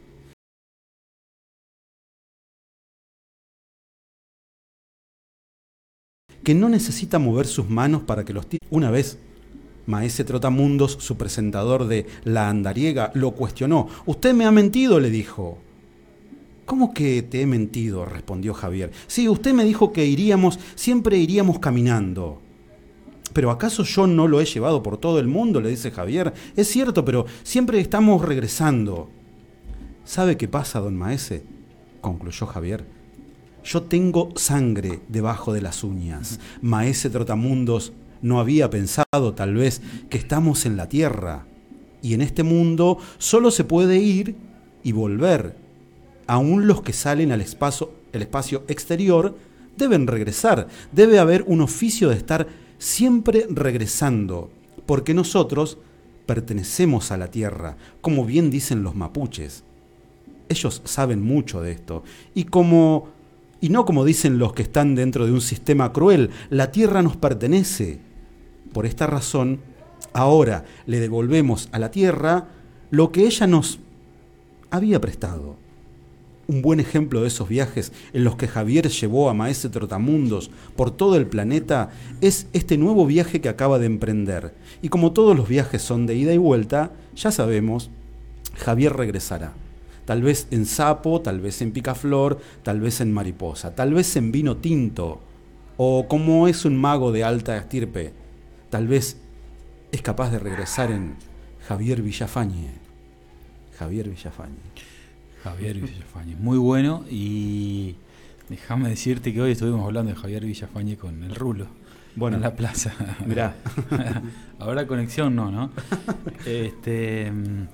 F: que no necesita mover sus manos para que los Una vez, Maese Trotamundos, su presentador de La Andariega, lo cuestionó. «Usted me ha mentido», le dijo. «¿Cómo que te he mentido?», respondió Javier. «Sí, usted me dijo que siempre iríamos caminando». «¿Pero acaso yo no lo he llevado por todo el mundo?», le dice Javier. «Es cierto, pero siempre estamos regresando». «¿Sabe qué pasa, don Maese?», concluyó Javier. «Yo tengo sangre debajo de las uñas». Maese Trotamundos no había pensado, tal vez, que estamos en la Tierra. Y en este mundo solo se puede ir y volver. Aún los que salen al espacio exterior deben regresar. Debe haber un oficio de estar siempre regresando, porque nosotros pertenecemos a la tierra, como bien dicen los mapuches. Ellos saben mucho de esto, y no como dicen los que están dentro de un sistema cruel, la tierra nos pertenece. Por esta razón, ahora le devolvemos a la tierra lo que ella nos había prestado. Un buen ejemplo de esos viajes en los que Javier llevó a Maese Trotamundos por todo el planeta es este nuevo viaje que acaba de emprender. Y como todos los viajes son de ida y vuelta, ya sabemos, Javier regresará. Tal vez en sapo, tal vez en picaflor, tal vez en mariposa, tal vez en vino tinto, o como es un mago de alta estirpe, tal vez es capaz de regresar en Javier Villafañe. Javier Villafañe.
D: Javier Villafañe, muy bueno, y déjame decirte que hoy estuvimos hablando de Javier Villafañe con el Rulo, en la plaza.
F: Mirá.
D: Habrá conexión, ¿no? ¿Qué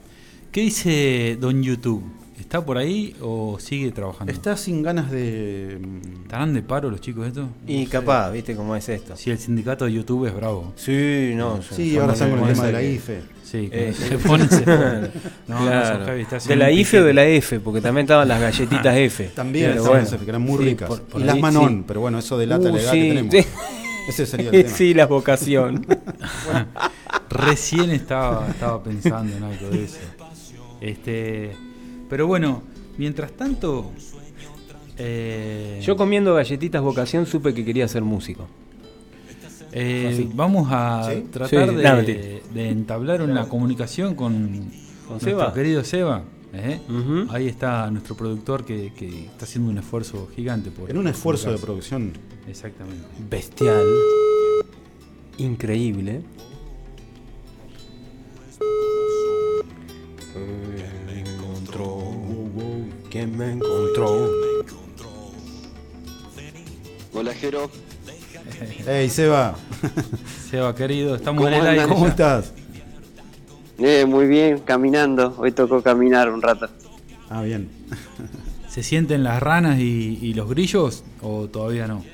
D: dice Don YouTube? ¿Está por ahí o sigue trabajando?
F: Está sin ganas de...
D: ¿Estarán de paro los chicos estos?
E: Y capaz, ¿viste cómo es esto?
D: Si el sindicato de YouTube es bravo.
E: Sí, no.
F: Sí, ahora están con el tema de la IFE.
D: Sí, se pone. No,
E: claro.
D: no, Javi, está
E: de la IFE o de la F, porque también estaban las galletitas F.
F: También,
E: pero
F: bueno, que eran muy ricas.
E: Por
F: y las
E: ahí,
F: Manón,
E: sí.
F: pero bueno, eso delata la edad
E: sí,
F: que tenemos.
E: Sí.
F: Ese sería el tema.
E: Sí, la vocación.
D: Bueno, recién estaba pensando en algo de eso. Pero bueno, mientras tanto...
E: Yo comiendo galletitas vocación supe que quería ser músico.
D: Vamos a tratar
E: de
D: entablar una comunicación con nuestro
E: Seba,
D: querido Seba. Ahí está nuestro productor que está haciendo un esfuerzo gigante.
F: En un esfuerzo de producción.
D: Exactamente.
E: Bestial. Increíble. ¿Quién me encontró?
I: Hola, Jero.
F: Hey, Seba.
D: Seba, querido, estamos en el
I: ¿Cómo
D: aire.
I: andan?
F: ¿Cómo estás?
I: Muy bien, caminando. Hoy tocó caminar un rato.
F: Ah, bien.
D: ¿Se sienten las ranas y los grillos o todavía no?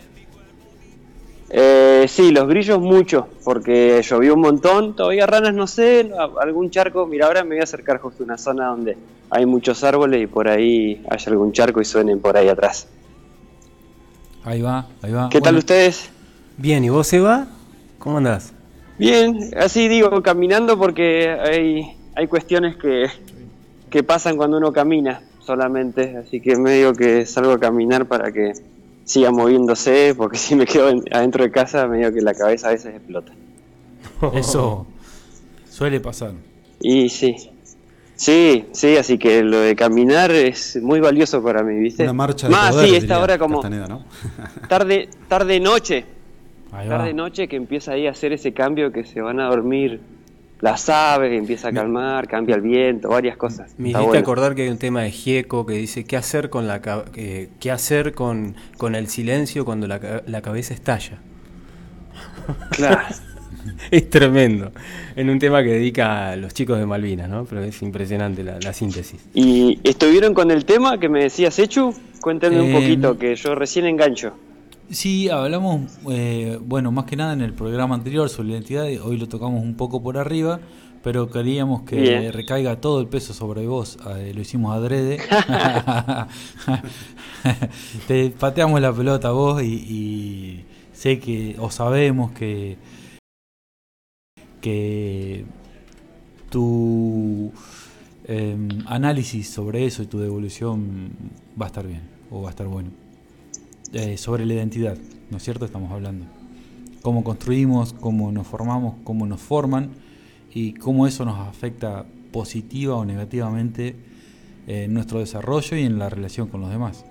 I: Sí, los grillos mucho, porque llovió un montón. Todavía ranas no sé, algún charco. Mira, ahora me voy a acercar justo a una zona donde hay muchos árboles y por ahí hay algún charco y suenen por ahí atrás.
D: Ahí va.
I: ¿Qué tal ustedes?
E: Bien, ¿y vos, Seba? ¿Cómo andás?
I: Bien, así digo, caminando porque hay cuestiones que pasan cuando uno camina solamente, así que medio que salgo a caminar para que siga moviéndose, porque si me quedo adentro de casa medio que la cabeza a veces explota.
D: Eso suele pasar.
I: Y sí, Sí, sí, así que lo de caminar es muy valioso para mí, ¿viste?
F: Una marcha de
I: Más,
F: poder,
I: sí, esta
F: diría
I: hora como
F: Castaneda, ¿no?
I: tarde-noche.
D: Ahí va.
I: Tarde-noche que empieza ahí a hacer ese cambio que se van a dormir las aves, que empieza a calmar, cambia el viento, varias cosas.
E: Me
I: Está
E: hiciste
I: bueno.
E: acordar que hay un tema de Gieco que dice qué hacer con qué hacer con el silencio cuando la cabeza estalla.
I: Claro.
E: Es tremendo. En un tema que dedica a los chicos de Malvinas, ¿no? Pero es impresionante la síntesis.
I: ¿Y estuvieron con el tema que me decías, Echu? Cuéntame un poquito, que yo recién engancho.
D: Sí, hablamos, bueno, más que nada en el programa anterior sobre la identidad, hoy lo tocamos un poco por arriba, pero queríamos que
I: Bien.
D: recaiga todo el peso sobre vos, lo hicimos adrede. Te pateamos la pelota a vos y sé que, o sabemos que tu análisis sobre eso y tu devolución va a estar bien, o va a estar bueno. Sobre la identidad, ¿no es cierto? Estamos hablando. Cómo construimos, cómo nos formamos, cómo nos forman y cómo eso nos afecta positiva o negativamente en nuestro desarrollo y en la relación con los demás.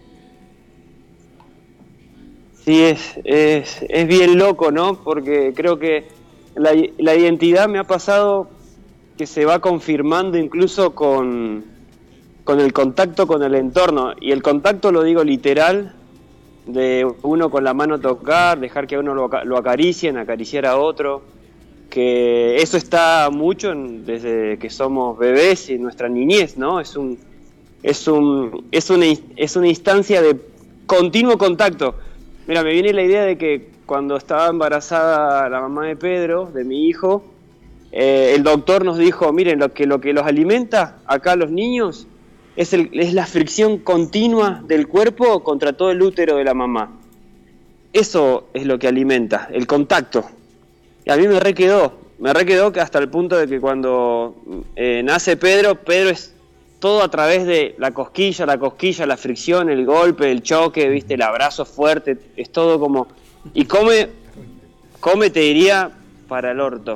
I: Sí, es bien loco, ¿no? Porque creo que la identidad me ha pasado que se va confirmando incluso con el contacto con el entorno. Y el contacto lo digo literal, de uno con la mano tocar, dejar que uno lo acaricien, acariciar a otro, que eso está mucho desde que somos bebés y nuestra niñez, ¿no? Es una instancia de continuo contacto. Mira, me viene la idea de que cuando estaba embarazada la mamá de Pedro, de mi hijo, el doctor nos dijo, miren, lo que los alimenta acá a los niños es la fricción continua del cuerpo contra todo el útero de la mamá. Eso es lo que alimenta, el contacto. Y a mí me re quedó que hasta el punto de que cuando nace Pedro es todo a través de la cosquilla, la fricción, el golpe, el choque, ¿viste? El abrazo fuerte, es todo como... Y come te diría, para el orto.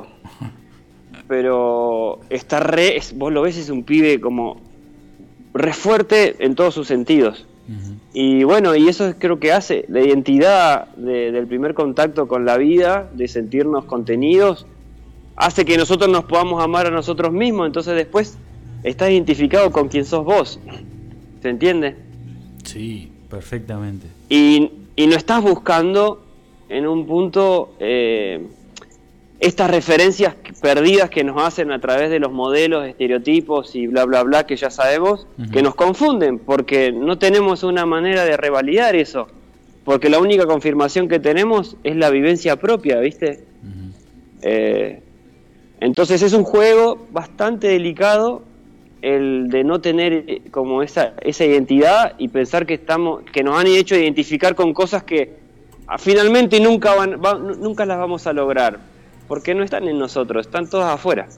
I: Pero está vos lo ves, es un pibe como re fuerte en todos sus sentidos. Uh-huh. Y bueno, y eso creo que hace la identidad del primer contacto con la vida, de sentirnos contenidos, hace que nosotros nos podamos amar a nosotros mismos. Entonces después estás identificado con quien sos vos. ¿Se entiende?
D: Sí, perfectamente.
I: Y no estás buscando en un punto estas referencias perdidas que nos hacen a través de los modelos, estereotipos y bla bla bla que ya sabemos, uh-huh, que nos confunden, porque no tenemos una manera de revalidar eso, porque la única confirmación que tenemos es la vivencia propia, ¿viste? Uh-huh. Entonces es un juego bastante delicado el de no tener como esa identidad y pensar que nos han hecho identificar con cosas que finalmente nunca las vamos a lograr. Porque no están en nosotros, están todas afuera.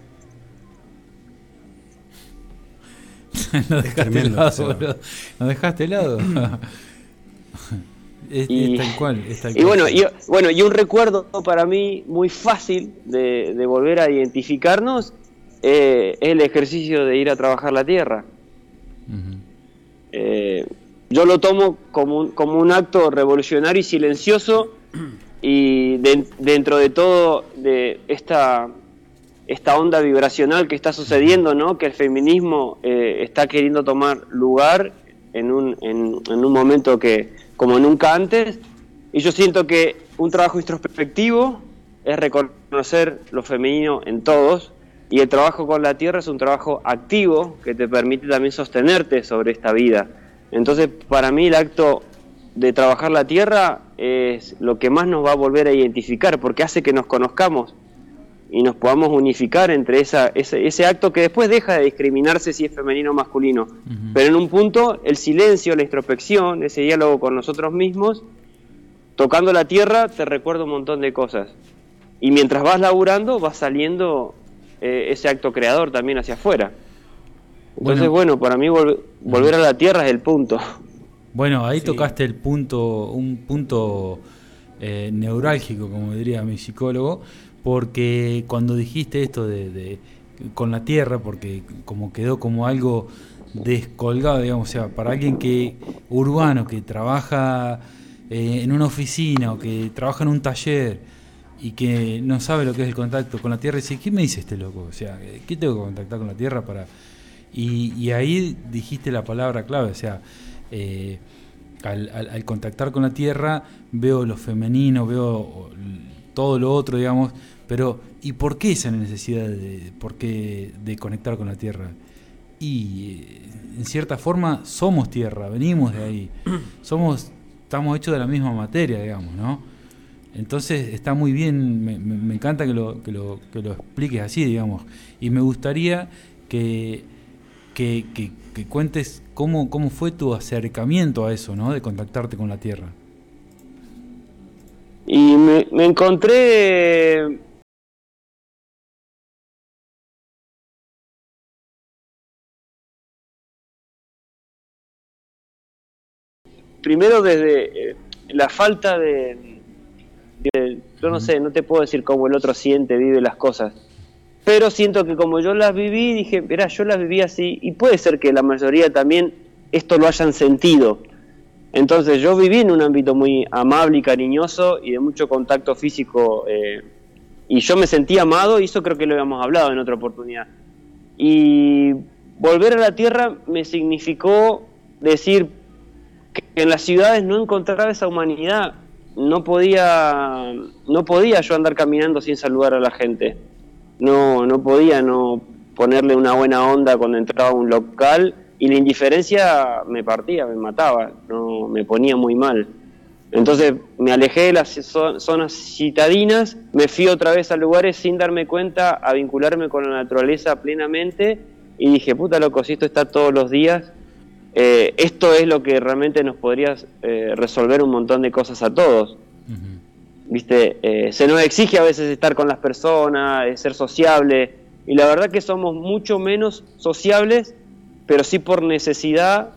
D: Nos dejaste helado, bro. Nos dejaste helado. Es tal cual. Y
I: bueno, y un recuerdo para mí muy fácil de volver a identificarnos es el ejercicio de ir a trabajar la tierra. Uh-huh. Yo lo tomo como un acto revolucionario y silencioso. Y dentro de todo de esta onda vibracional que está sucediendo, ¿no? Que el feminismo está queriendo tomar lugar en un momento que como nunca antes, y yo siento que un trabajo introspectivo es reconocer lo femenino en todos, y el trabajo con la tierra es un trabajo activo que te permite también sostenerte sobre esta vida. Entonces, para mí el acto de trabajar la tierra es lo que más nos va a volver a identificar, porque hace que nos conozcamos y nos podamos unificar entre ese acto que después deja de discriminarse si es femenino o masculino. Uh-huh. Pero en un punto, el silencio, la introspección, ese diálogo con nosotros mismos, tocando la tierra, te recuerda un montón de cosas. Y mientras vas laburando, va saliendo ese acto creador también hacia afuera. Entonces, bueno para mí volver a la tierra es el punto.
D: Bueno, ahí sí. Tocaste un punto neurálgico, como diría mi psicólogo, porque cuando dijiste esto de con la tierra, porque como quedó como algo descolgado, digamos, o sea, para alguien que urbano, que trabaja en una oficina o que trabaja en un taller y que no sabe lo que es el contacto con la tierra, dice, ¿qué me dice este loco? O sea, ¿qué tengo que contactar con la tierra para...? Y ahí dijiste la palabra clave, o sea, al contactar con la tierra veo lo femenino, veo todo lo otro, digamos, pero ¿y por qué esa necesidad de conectar con la tierra? Y en cierta forma somos tierra, venimos de ahí, estamos hechos de la misma materia, digamos, ¿no? Entonces está muy bien, me encanta que lo expliques así, digamos, y me gustaría que cuentes cómo fue tu acercamiento a eso, ¿no? De contactarte con la tierra.
I: Y me encontré primero desde la falta yo no sé, no te puedo decir cómo el otro siente, vive las cosas, pero siento que como yo las viví, dije, mirá, yo las viví así, y puede ser que la mayoría también esto lo hayan sentido. Entonces yo viví en un ámbito muy amable y cariñoso y de mucho contacto físico, y yo me sentí amado, y eso creo que lo habíamos hablado en otra oportunidad. Y volver a la tierra me significó decir que en las ciudades no encontraba esa humanidad. No podía yo andar caminando sin saludar a la gente. No podía no ponerle una buena onda cuando entraba a un local, y la indiferencia me partía, me mataba, no, me ponía muy mal. Entonces me alejé de las zonas citadinas, me fui otra vez a lugares sin darme cuenta, a vincularme con la naturaleza plenamente, y dije, puta loco, si esto está todos los días, esto es lo que realmente nos podría resolver un montón de cosas a todos. ¿Viste? Se nos exige a veces estar con las personas, ser sociable, y la verdad que somos mucho menos sociables, pero sí por necesidad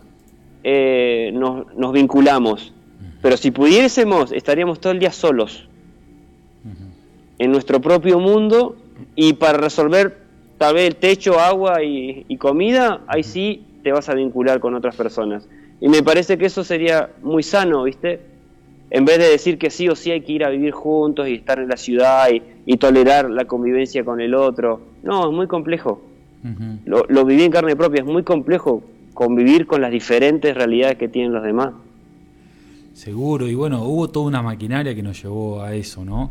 I: nos vinculamos. Pero si pudiésemos, estaríamos todo el día solos, en nuestro propio mundo, y para resolver tal vez el techo, agua y comida, ahí sí te vas a vincular con otras personas. Y me parece que eso sería muy sano, ¿viste? En vez de decir que sí o sí hay que ir a vivir juntos y estar en la ciudad y tolerar la convivencia con el otro. No, es muy complejo. Lo viví en carne propia, es muy complejo convivir con las diferentes realidades que tienen los demás.
D: Seguro, y bueno, hubo toda una maquinaria que nos llevó a eso, ¿no?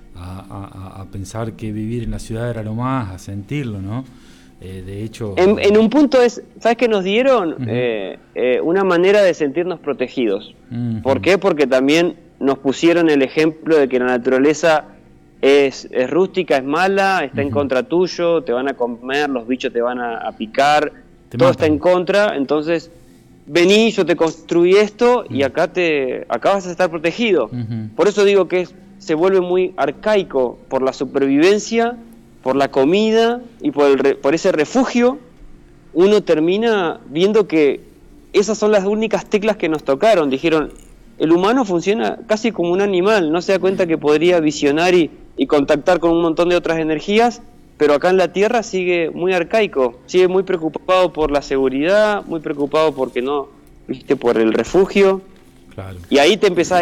D: A pensar que vivir en la ciudad era lo más, a sentirlo, ¿no? De hecho...
I: En un punto ¿sabes qué nos dieron? Una manera de sentirnos protegidos. ¿Por qué? Porque también nos pusieron el ejemplo de que la naturaleza es rústica, es mala, está en contra tuyo, te van a comer, los bichos te van a picar, todo matan. Está en contra, entonces vení, yo te construí esto y acá vas a estar protegido. Por eso digo que se vuelve muy arcaico por la supervivencia, por la comida y por ese refugio. Uno termina viendo que esas son las únicas teclas que nos tocaron. Dijeron, el humano funciona casi como un animal, no se da cuenta que podría visionar y contactar con un montón de otras energías, pero acá en la Tierra sigue muy arcaico, sigue muy preocupado por la seguridad, muy preocupado porque no, viste, por el refugio. Claro. Y ahí te empezás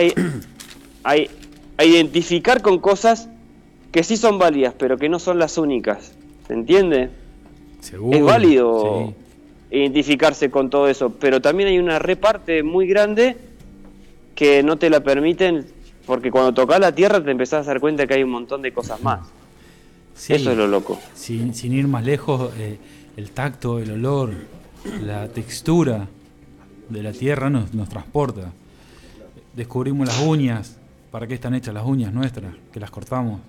I: a identificar con cosas que sí son válidas, pero que no son las únicas. ¿Se entiende? Seguro, es válido identificarse con todo eso, pero también hay una reparte muy grande que no te la permiten, porque cuando tocas la tierra te empezás a dar cuenta que hay un montón de cosas más. Sí, eso es lo loco.
D: Sin ir más lejos, el tacto, el olor, la textura de la tierra nos transporta. Descubrimos las uñas. ¿Para qué están hechas las uñas nuestras? Que las cortamos.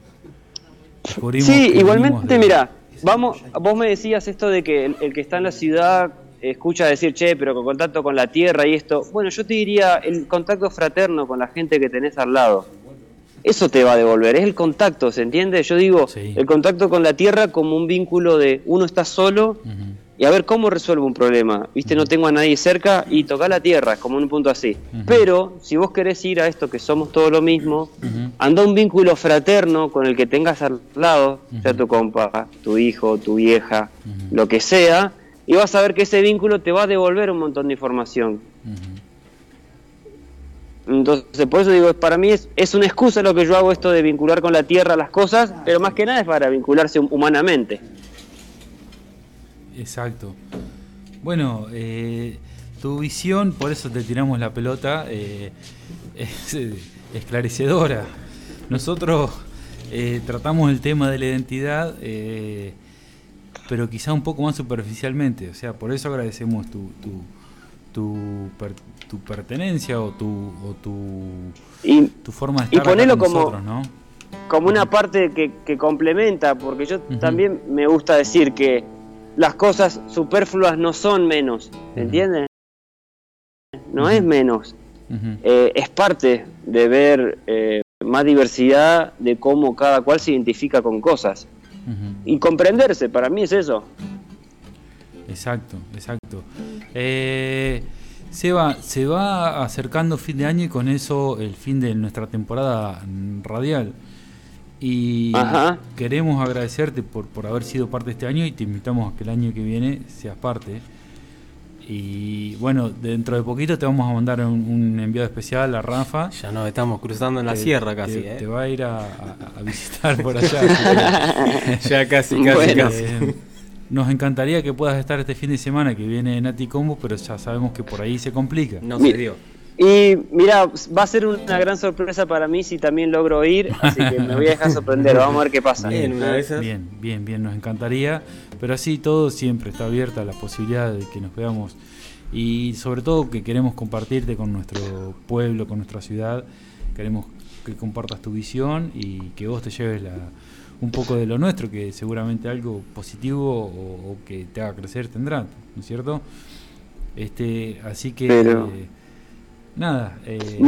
I: Sí, igualmente, mira, vos me decías esto de que el que está en la ciudad escucha decir, che, pero con contacto con la tierra y esto. Bueno, yo te diría el contacto fraterno con la gente que tenés al lado. Eso te va a devolver, es el contacto, ¿se entiende? Yo digo, el contacto con la tierra como un vínculo de uno está solo y a ver cómo resuelvo un problema. ¿Viste? No tengo a nadie cerca y tocar la tierra, es como un punto así. Pero si vos querés ir a esto que somos todos lo mismo, anda un vínculo fraterno con el que tengas al lado, sea tu compa, tu hijo, tu vieja, lo que sea, y vas a ver que ese vínculo te va a devolver un montón de información. Entonces, por eso digo, para mí es una excusa lo que yo hago, esto de vincular con la tierra las cosas, pero más que nada es para vincularse humanamente.
D: Exacto. Bueno, tu visión, por eso te tiramos la pelota, es esclarecedora. Nosotros tratamos el tema de la identidad, pero quizá un poco más superficialmente. O sea, por eso agradecemos tu pertenencia o tu forma de estar
I: y ponerlo
D: acá con
I: como,
D: nosotros, ¿no?
I: Como una parte que complementa, porque yo también me gusta decir que las cosas superfluas no son menos, ¿entiendes? No es menos, es parte de ver más diversidad de cómo cada cual se identifica con cosas y comprenderse, para mí es eso.
D: Exacto. Seba, se va acercando fin de año y con eso el fin de nuestra temporada radial. Y queremos agradecerte por haber sido parte de este año y te invitamos a que el año que viene seas parte. Y bueno, dentro de poquito te vamos a mandar un enviado especial a Rafa.
E: Ya nos estamos cruzando en la sierra casi.
D: Te va a ir a visitar por allá.
E: Ya casi.
D: Nos encantaría que puedas estar este fin de semana que viene Nati Combo, pero ya sabemos que por ahí se complica.
E: No se dio.
I: Y mira, va a ser una gran sorpresa para mí si también logro ir, así que me voy a dejar sorprender, vamos a ver qué pasa.
D: Bien, nos encantaría, pero así todo siempre está abierta la posibilidad de que nos veamos y sobre todo que queremos compartirte con nuestro pueblo, con nuestra ciudad, queremos que compartas tu visión y que vos te lleves un poco de lo nuestro, que seguramente algo positivo o que te haga crecer tendrá, ¿no es cierto? Así que nada.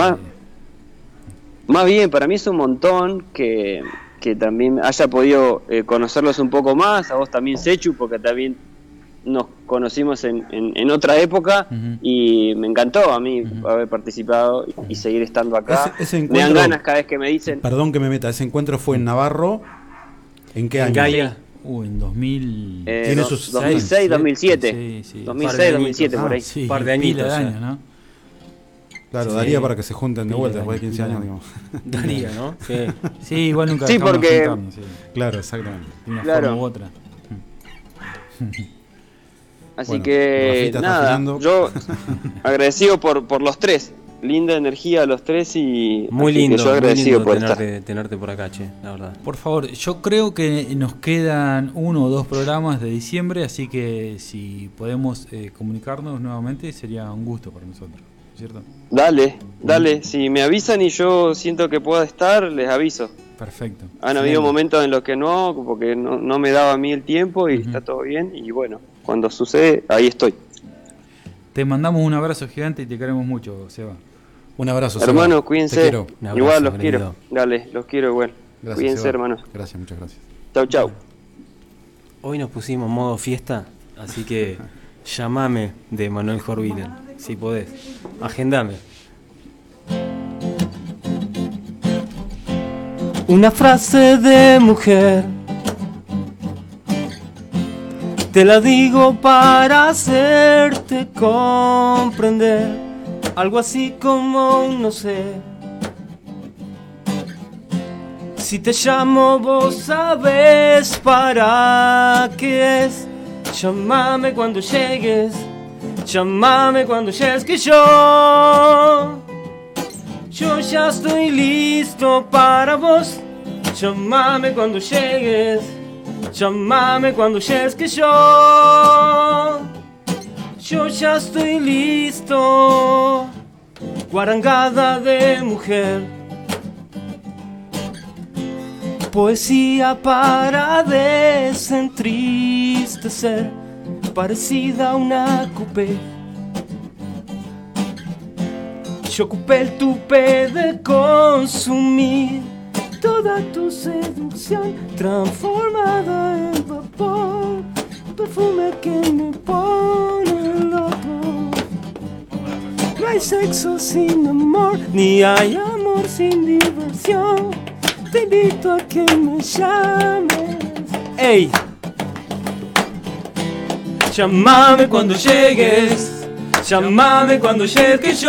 I: Más bien, para mí es un montón que también haya podido conocerlos un poco más, a vos también, Sechu, porque también nos conocimos en otra época y me encantó a mí haber participado y seguir estando acá.
F: Ese
I: me dan ganas cada vez que me dicen.
F: Perdón que me meta, ese encuentro fue en Navarro. ¿En qué año?
E: Gaia.
D: En 2000.
F: Tiene sus
I: 2006, 2007.
D: Sí.
I: 2006, 2007, por ahí.
D: Sí,
E: un par de añitos.
D: de años, ¿no?
F: Claro,
D: Sí.
F: daría para que se junten de vuelta
D: Pila
F: después de 15
D: años,
F: años, digamos.
E: Daría, ¿no?
D: Sí, igual nunca
I: Sí,
D: dejamos de
I: porque-
D: juntarnos, sí.
F: Claro, exactamente.
D: De una
I: Claro.
D: forma u otra.
I: Así
F: Bueno,
I: que
F: Rafita está
I: nada,
F: afinando.
I: yo agradecido por los tres. Linda energía a los tres y
E: Muy
I: así que
E: lindo,
I: yo agradecido por estar.
E: tenerte por acá, che, la verdad.
D: Por favor, yo creo que nos quedan 1 o 2 programas de diciembre, así que si podemos comunicarnos nuevamente sería un gusto para nosotros, ¿cierto?
I: Dale, si me avisan y yo siento que pueda estar, les aviso.
D: Perfecto.
I: Han habido momentos en los que no, porque no me daba a mí el tiempo y está todo bien y bueno, cuando sucede, ahí estoy.
D: Te mandamos un abrazo gigante y te queremos mucho, Seba.
F: Un abrazo, Seba.
I: Hermanos,
F: Te
I: cuídense.
F: quiero.
E: Un abrazo,
I: Igual los
E: querido.
I: quiero. Dale, los quiero igual.
F: Gracias,
I: Cuídense,
F: Seba.
I: hermanos.
F: Gracias, muchas gracias.
I: Chau.
E: Hoy nos pusimos en modo fiesta, así que llamame de Manuel Jorviden, si podés. Agendame. Una frase de mujer, te la digo para hacerte comprender. Algo así como un no sé. Si te llamo vos sabes para qué es. Llámame cuando llegues. Llámame cuando llegues que yo ya estoy listo para vos. Llámame cuando llegues. Llámame cuando llegues que yo ya estoy listo. Guarangada de mujer, poesía para desentristecer, parecida a una coupé. Yo ocupé el tupé de consumir toda tu seducción transformada en vapor. perfume que me pone loco. No hay sexo sin amor, ni hay amor sin diversión. Te invito a que me llames. ¡Ey! Llámame cuando llegues, llámame cuando llegues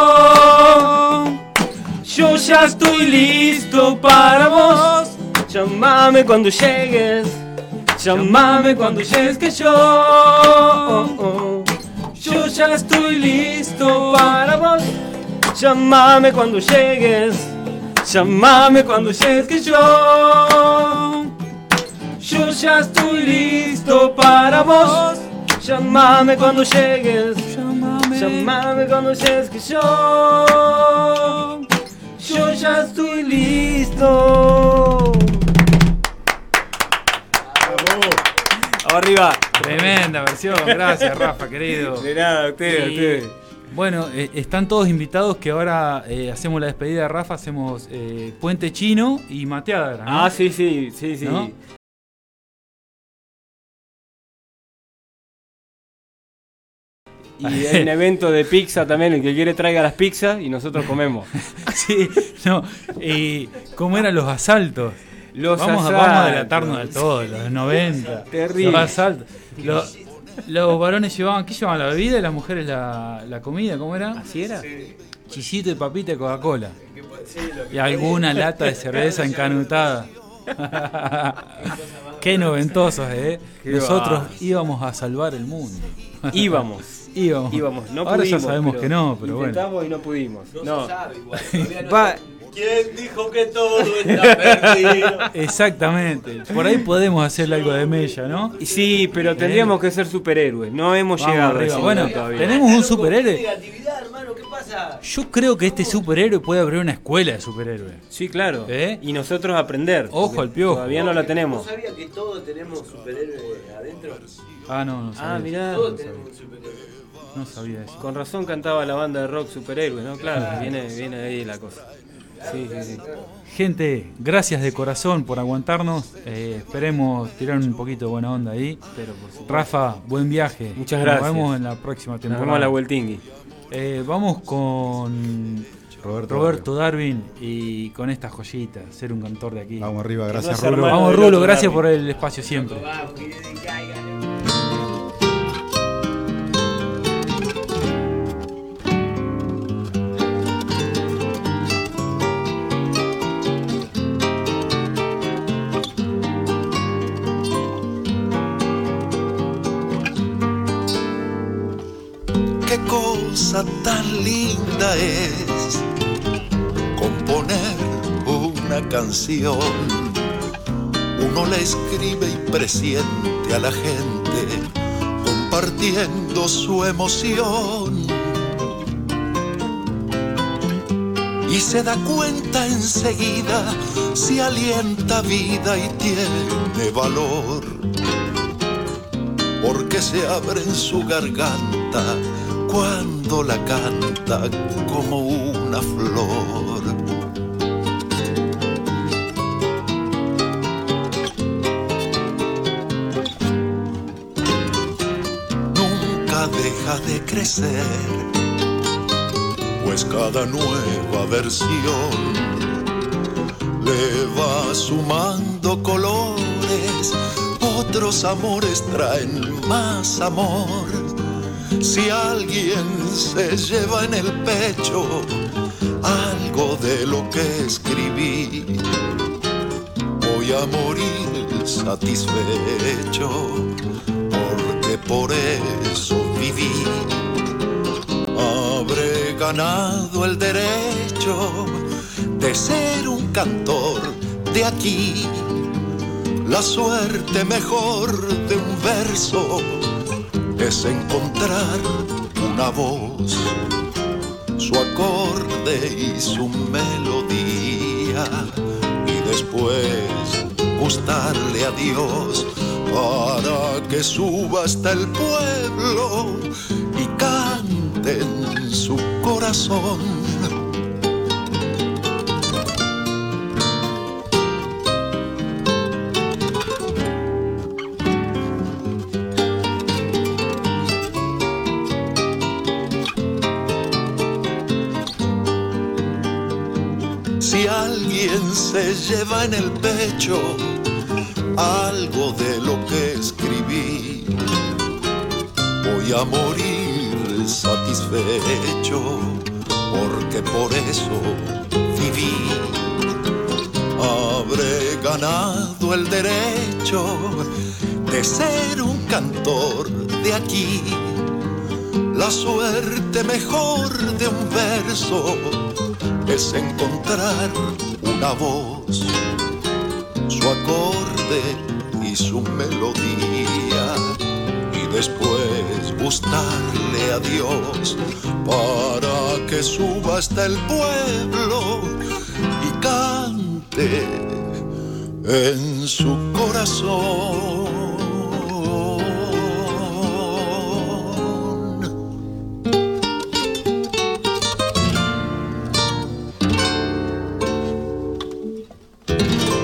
E: yo ya estoy listo para vos. Llámame cuando llegues, llámame cuando llegues yo ya estoy listo para vos. Llámame cuando llegues, llámame cuando llegues yo ya estoy listo para vos. Llámame cuando llegues, llámame cuando llegues yo ya estoy listo. Arriba.
D: Tremenda versión, gracias Rafa, querido.
E: De nada, ustedes.
D: Bueno, están todos invitados que ahora hacemos la despedida de Rafa, hacemos Puente Chino y Mateada, ¿no?
E: Ah, sí.
D: ¿No?
E: Y hay un evento de pizza también, el que quiere traiga las pizzas y nosotros comemos.
D: Sí, no. ¿Cómo eran los asaltos? Vamos a delatarnos de todo, los 90.
E: Terrible.
D: Los asaltos. Los varones llevaban, ¿qué llevaban? La bebida y las mujeres la comida, ¿cómo era?
E: ¿Así era?
D: Chisito y papita de Coca-Cola. Y alguna lata de cerveza encanutada. Qué noventosos, Nosotros íbamos a salvar el mundo.
E: Íbamos. No
D: ahora
E: pudimos,
D: ya sabemos que no, pero bueno.
E: Intentamos y no pudimos.
J: No se sabe igual.
C: ¿Quién dijo que todo está perdido?
D: Exactamente. Por ahí podemos hacerle algo de mella, ¿no?
E: Sí, pero tendríamos que ser superhéroes. No hemos llegado a ese
D: bueno,
E: momento todavía.
D: tenemos un superhéroe.
J: Negatividad, hermano, ¿qué pasa?
D: Yo creo que este superhéroe puede abrir una escuela de superhéroes.
E: Sí, claro. Y nosotros aprender.
D: Ojo al piojo.
E: Todavía no la tenemos.
J: ¿No sabía que todos tenemos superhéroes adentro?
D: No sabía.
E: Ah, mirá.
J: Todos tenemos superhéroes.
D: No sabía eso.
E: Con razón cantaba la banda de rock superhéroes, ¿no? Claro, viene ahí la cosa. Sí.
D: Gente, gracias de corazón por aguantarnos. Esperemos tirar un poquito de buena onda ahí.
E: Pero por supuesto.
D: Rafa, buen viaje.
E: Muchas gracias.
D: Nos vemos en la próxima temporada.
E: Nos vemos a la vueltingui.
D: Vamos con Roberto Darwin y con esta joyita, ser un cantor de aquí.
F: Vamos arriba, gracias
E: Rulo.
D: Vamos Rulo, gracias por el espacio siempre.
J: Vamos, que caiga.
H: Qué cosa tan linda es componer una canción. Uno la escribe y presiente a la gente compartiendo su emoción. Y se da cuenta enseguida si alienta vida y tiene valor. Porque se abre en su garganta cuando la canta como una flor. Nunca deja de crecer, pues cada nueva versión le va sumando colores. Otros amores traen más amor. Si alguien se lleva en el pecho algo de lo que escribí, voy a morir satisfecho, porque por eso viví. Habré ganado el derecho de ser un cantor de aquí. La suerte mejor de un verso es encontrar una voz, su acorde y su melodía, y después gustarle a Dios para que suba hasta el pueblo y cante en su corazón. se lleva en el pecho algo de lo que escribí. Voy a morir satisfecho, porque por eso viví. Habré ganado el derecho de ser un cantor de aquí. La suerte mejor de un verso es encontrar una voz, su acorde y su melodía, y después gustarle a Dios para que suba hasta el pueblo y cante en su corazón.